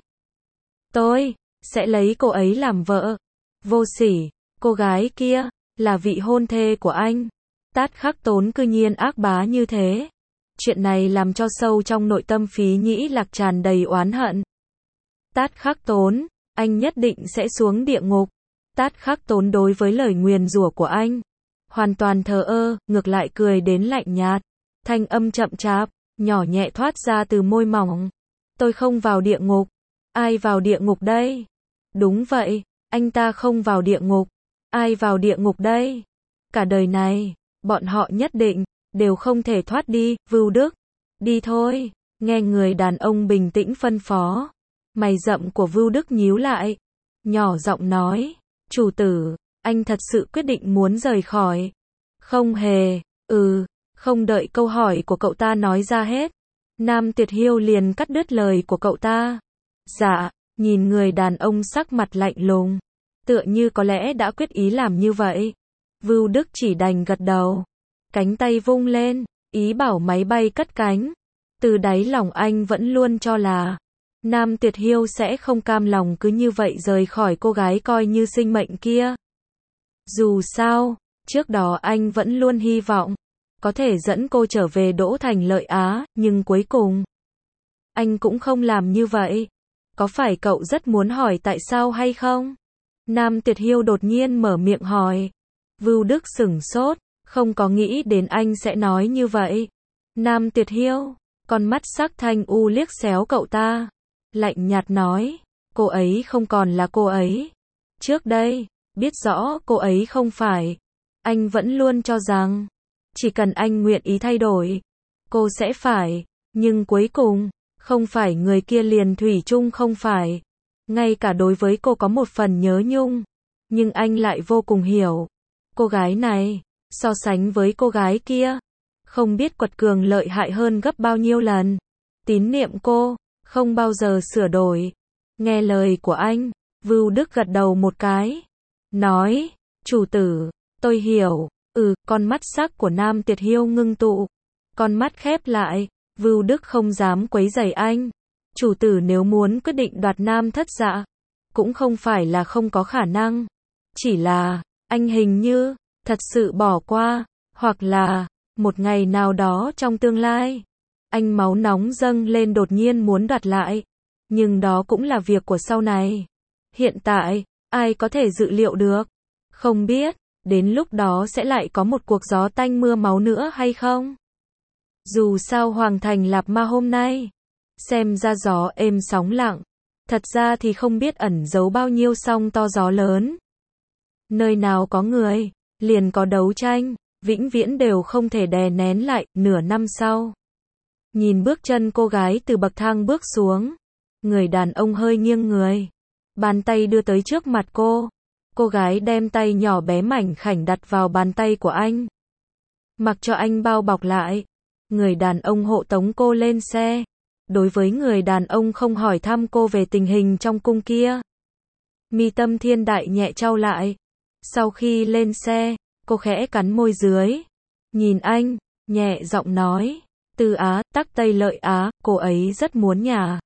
Tôi sẽ lấy cô ấy làm vợ. Vô sỉ, cô gái kia là vị hôn thê của anh. Tát Khắc Tốn cư nhiên ác bá như thế. Chuyện này làm cho sâu trong nội tâm Phí Nhĩ Lạc tràn đầy oán hận. Tát Khắc Tốn, anh nhất định sẽ xuống địa ngục. Tát Khắc Tốn đối với lời nguyền rủa của anh hoàn toàn thờ ơ, ngược lại cười đến lạnh nhạt. Thanh âm chậm chạp, nhỏ nhẹ thoát ra từ môi mỏng. Tôi không vào địa ngục. Ai vào địa ngục đây? Đúng vậy, anh ta không vào địa ngục. Ai vào địa ngục đây? Cả đời này, bọn họ nhất định đều không thể thoát đi. Vưu Đức, đi thôi. Nghe người đàn ông bình tĩnh phân phó, mày rậm của Vưu Đức nhíu lại, nhỏ giọng nói, chủ tử, anh thật sự quyết định muốn rời khỏi. Không hề, ừ, không đợi câu hỏi của cậu ta nói ra hết. Nam Tuyệt Hiêu liền cắt đứt lời của cậu ta. Dạ, nhìn người đàn ông sắc mặt lạnh lùng, tựa như có lẽ đã quyết ý làm như vậy. Vưu Đức chỉ đành gật đầu, cánh tay vung lên, ý bảo máy bay cất cánh. Từ đáy lòng anh vẫn luôn cho là Nam Tuyệt Hiêu sẽ không cam lòng cứ như vậy rời khỏi cô gái coi như sinh mệnh kia. Dù sao, trước đó anh vẫn luôn hy vọng có thể dẫn cô trở về Đỗ Thành Lợi Á, nhưng cuối cùng anh cũng không làm như vậy. Có phải cậu rất muốn hỏi tại sao hay không? Nam Tuyệt Hiêu đột nhiên mở miệng hỏi. Vưu Đức sửng sốt, không có nghĩ đến anh sẽ nói như vậy. Nam Tuyệt Hiêu, con mắt sắc thanh u liếc xéo cậu ta, lạnh nhạt nói, cô ấy không còn là cô ấy. Trước đây, biết rõ cô ấy không phải, anh vẫn luôn cho rằng chỉ cần anh nguyện ý thay đổi, cô sẽ phải, nhưng cuối cùng, không phải người kia liền thủy chung không phải. Ngay cả đối với cô có một phần nhớ nhung, nhưng anh lại vô cùng hiểu. Cô gái này, so sánh với cô gái kia, không biết quật cường lợi hại hơn gấp bao nhiêu lần. Tín niệm cô, không bao giờ sửa đổi. Nghe lời của anh, Vưu Đức gật đầu một cái, nói, chủ tử, tôi hiểu. Ừ, con mắt sắc của Nam Tuyệt Hiêu ngưng tụ, con mắt khép lại. Vưu Đức không dám quấy rầy anh. Chủ tử nếu muốn quyết định đoạt Nam Thất Dạ, cũng không phải là không có khả năng. Chỉ là, anh hình như thật sự bỏ qua, hoặc là một ngày nào đó trong tương lai, anh máu nóng dâng lên đột nhiên muốn đoạt lại. Nhưng đó cũng là việc của sau này. Hiện tại, ai có thể dự liệu được? Không biết, đến lúc đó sẽ lại có một cuộc gió tanh mưa máu nữa hay không? Dù sao Hoàng Thành Lạp Ma hôm nay, xem ra gió êm sóng lặng, thật ra thì không biết ẩn giấu bao nhiêu sóng to gió lớn. Nơi nào có người, liền có đấu tranh, vĩnh viễn đều không thể đè nén lại. Nửa năm sau, nhìn bước chân cô gái từ bậc thang bước xuống, người đàn ông hơi nghiêng người, bàn tay đưa tới trước mặt cô. Cô gái đem tay nhỏ bé mảnh khảnh đặt vào bàn tay của anh, mặc cho anh bao bọc lại. Người đàn ông hộ tống cô lên xe. Đối với người đàn ông không hỏi thăm cô về tình hình trong cung kia, mi tâm Thiên Đại nhẹ chau lại. Sau khi lên xe, cô khẽ cắn môi dưới, nhìn anh, nhẹ giọng nói, Tư Á, Tắc Tây Lợi Á, cô ấy rất muốn nhà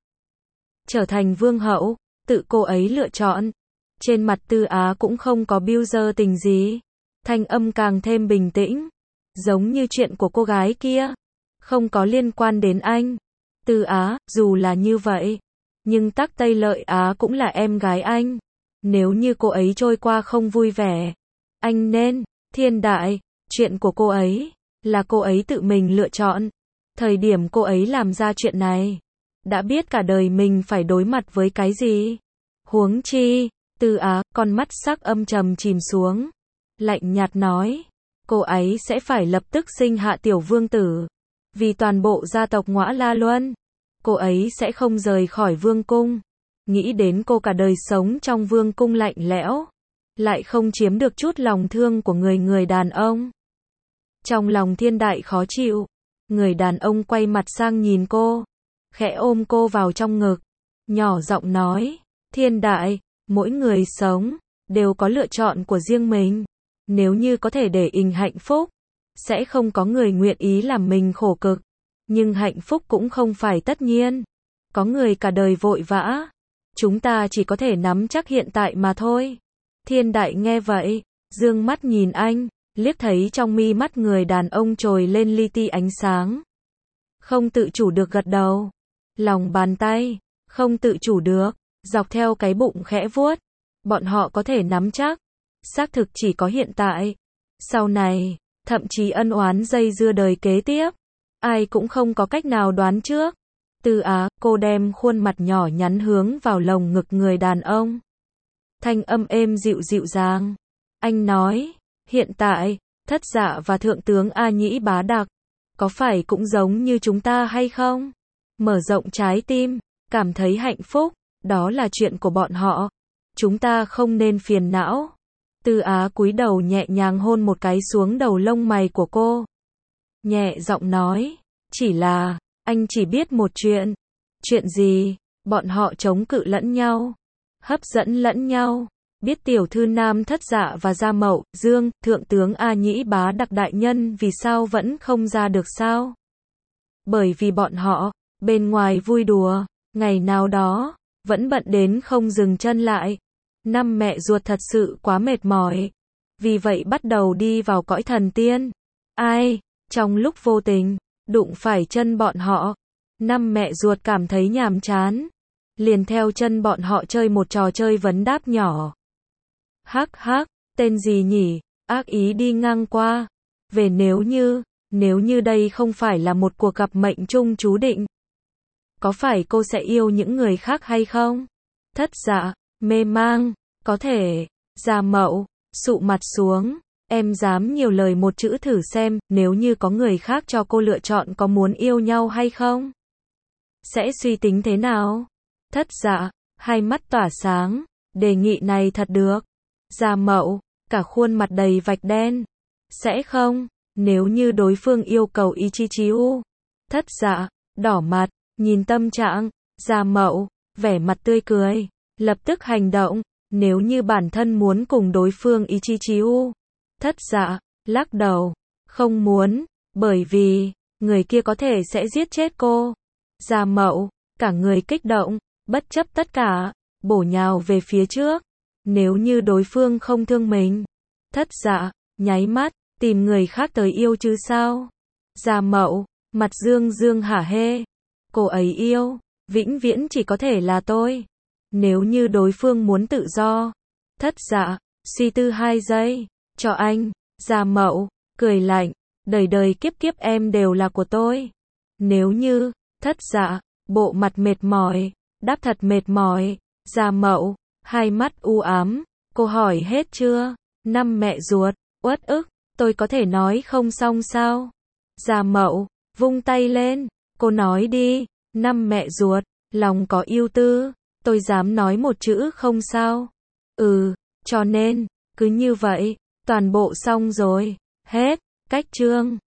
trở thành vương hậu, tự cô ấy lựa chọn. Trên mặt Tư Á cũng không có biêu dơ tình gì, thanh âm càng thêm bình tĩnh, giống như chuyện của cô gái kia, không có liên quan đến anh. Tư Á, dù là như vậy, nhưng Tắc Tây Lợi Á cũng là em gái anh. Nếu như cô ấy trôi qua không vui vẻ, anh nên, Thiên Đại, chuyện của cô ấy, là cô ấy tự mình lựa chọn. Thời điểm cô ấy làm ra chuyện này, đã biết cả đời mình phải đối mặt với cái gì. Huống chi, Tư Á, con mắt sắc âm trầm chìm xuống, lạnh nhạt nói, cô ấy sẽ phải lập tức sinh hạ tiểu vương tử, vì toàn bộ gia tộc Ngõa La Luân. Cô ấy sẽ không rời khỏi vương cung. Nghĩ đến cô cả đời sống trong vương cung lạnh lẽo, lại không chiếm được chút lòng thương của người người đàn ông. Trong lòng Thiên Đại khó chịu, người đàn ông quay mặt sang nhìn cô, khẽ ôm cô vào trong ngực, nhỏ giọng nói, Thiên Đại, mỗi người sống, đều có lựa chọn của riêng mình. Nếu như có thể để ình hạnh phúc, sẽ không có người nguyện ý làm mình khổ cực. Nhưng hạnh phúc cũng không phải tất nhiên. Có người cả đời vội vã. Chúng ta chỉ có thể nắm chắc hiện tại mà thôi. Thiên Đại nghe vậy, dương mắt nhìn anh, liếc thấy trong mi mắt người đàn ông trồi lên li ti ánh sáng. Không tự chủ được gật đầu. Lòng bàn tay, không tự chủ được, dọc theo cái bụng khẽ vuốt. Bọn họ có thể nắm chắc. Xác thực chỉ có hiện tại. Sau này, thậm chí ân oán dây dưa đời kế tiếp, ai cũng không có cách nào đoán trước. Tư Á, cô đem khuôn mặt nhỏ nhắn hướng vào lồng ngực người đàn ông. Thanh âm êm dịu dịu dàng. Anh nói, hiện tại, Thất Dạ và Thượng tướng A Nhĩ Bá Đặc, có phải cũng giống như chúng ta hay không? Mở rộng trái tim, cảm thấy hạnh phúc, đó là chuyện của bọn họ. Chúng ta không nên phiền não. Tư Á cúi đầu nhẹ nhàng hôn một cái xuống đầu lông mày của cô. Nhẹ giọng nói, chỉ là, anh chỉ biết một chuyện. Chuyện gì? Bọn họ chống cự lẫn nhau, hấp dẫn lẫn nhau. Biết tiểu thư Nam Thất Dạ và Gia Mậu, Dương, Thượng tướng A Nhĩ Bá Đặc đại nhân vì sao vẫn không ra được sao? Bởi vì bọn họ, bên ngoài vui đùa, ngày nào đó, vẫn bận đến không dừng chân lại. Năm mẹ ruột thật sự quá mệt mỏi, vì vậy bắt đầu đi vào cõi thần tiên. Ai, trong lúc vô tình, đụng phải chân bọn họ, năm mẹ ruột cảm thấy nhàm chán, liền theo chân bọn họ chơi một trò chơi vấn đáp nhỏ. Hắc hắc, tên gì nhỉ? Ác ý đi ngang qua. Về nếu như, nếu như đây không phải là một cuộc gặp mệnh chung chú định, có phải cô sẽ yêu những người khác hay không? Thất Dạ, mê mang, có thể. Gia Mậu, sụ mặt xuống, em dám nhiều lời một chữ thử xem, nếu như có người khác cho cô lựa chọn có muốn yêu nhau hay không? Sẽ suy tính thế nào? Thất Dạ, hai mắt tỏa sáng, đề nghị này thật được. Gia Mậu, cả khuôn mặt đầy vạch đen. Sẽ không, nếu như đối phương yêu cầu ý chi chiu. Thất Dạ, đỏ mặt, nhìn tâm trạng. Gia Mậu, vẻ mặt tươi cười, lập tức hành động. Nếu như bản thân muốn cùng đối phương ý chi chiu. Thất Dạ, lắc đầu, không muốn, bởi vì, người kia có thể sẽ giết chết cô. Gia Mậu, cả người kích động, bất chấp tất cả, bổ nhào về phía trước. Nếu như đối phương không thương mình. Thất Dạ, nháy mắt, tìm người khác tới yêu chứ sao? Gia Mậu, mặt dương dương hả hê. Cô ấy yêu, vĩnh viễn chỉ có thể là tôi. Nếu như đối phương muốn tự do. Thất Dạ, suy tư hai giây, cho anh. Gia Mậu, cười lạnh, đời đời kiếp kiếp em đều là của tôi. Nếu như, Thất Dạ, bộ mặt mệt mỏi, đáp thật mệt mỏi. Gia Mậu, hai mắt u ám, cô hỏi hết chưa? Năm mẹ ruột, Uất ức, tôi có thể nói không xong sao? Gia Mậu, vung tay lên, cô nói đi. Năm mẹ ruột, lòng có ưu tư, tôi dám nói một chữ không sao? Ừ, cho nên, cứ như vậy, toàn bộ xong rồi, hết, cách chương.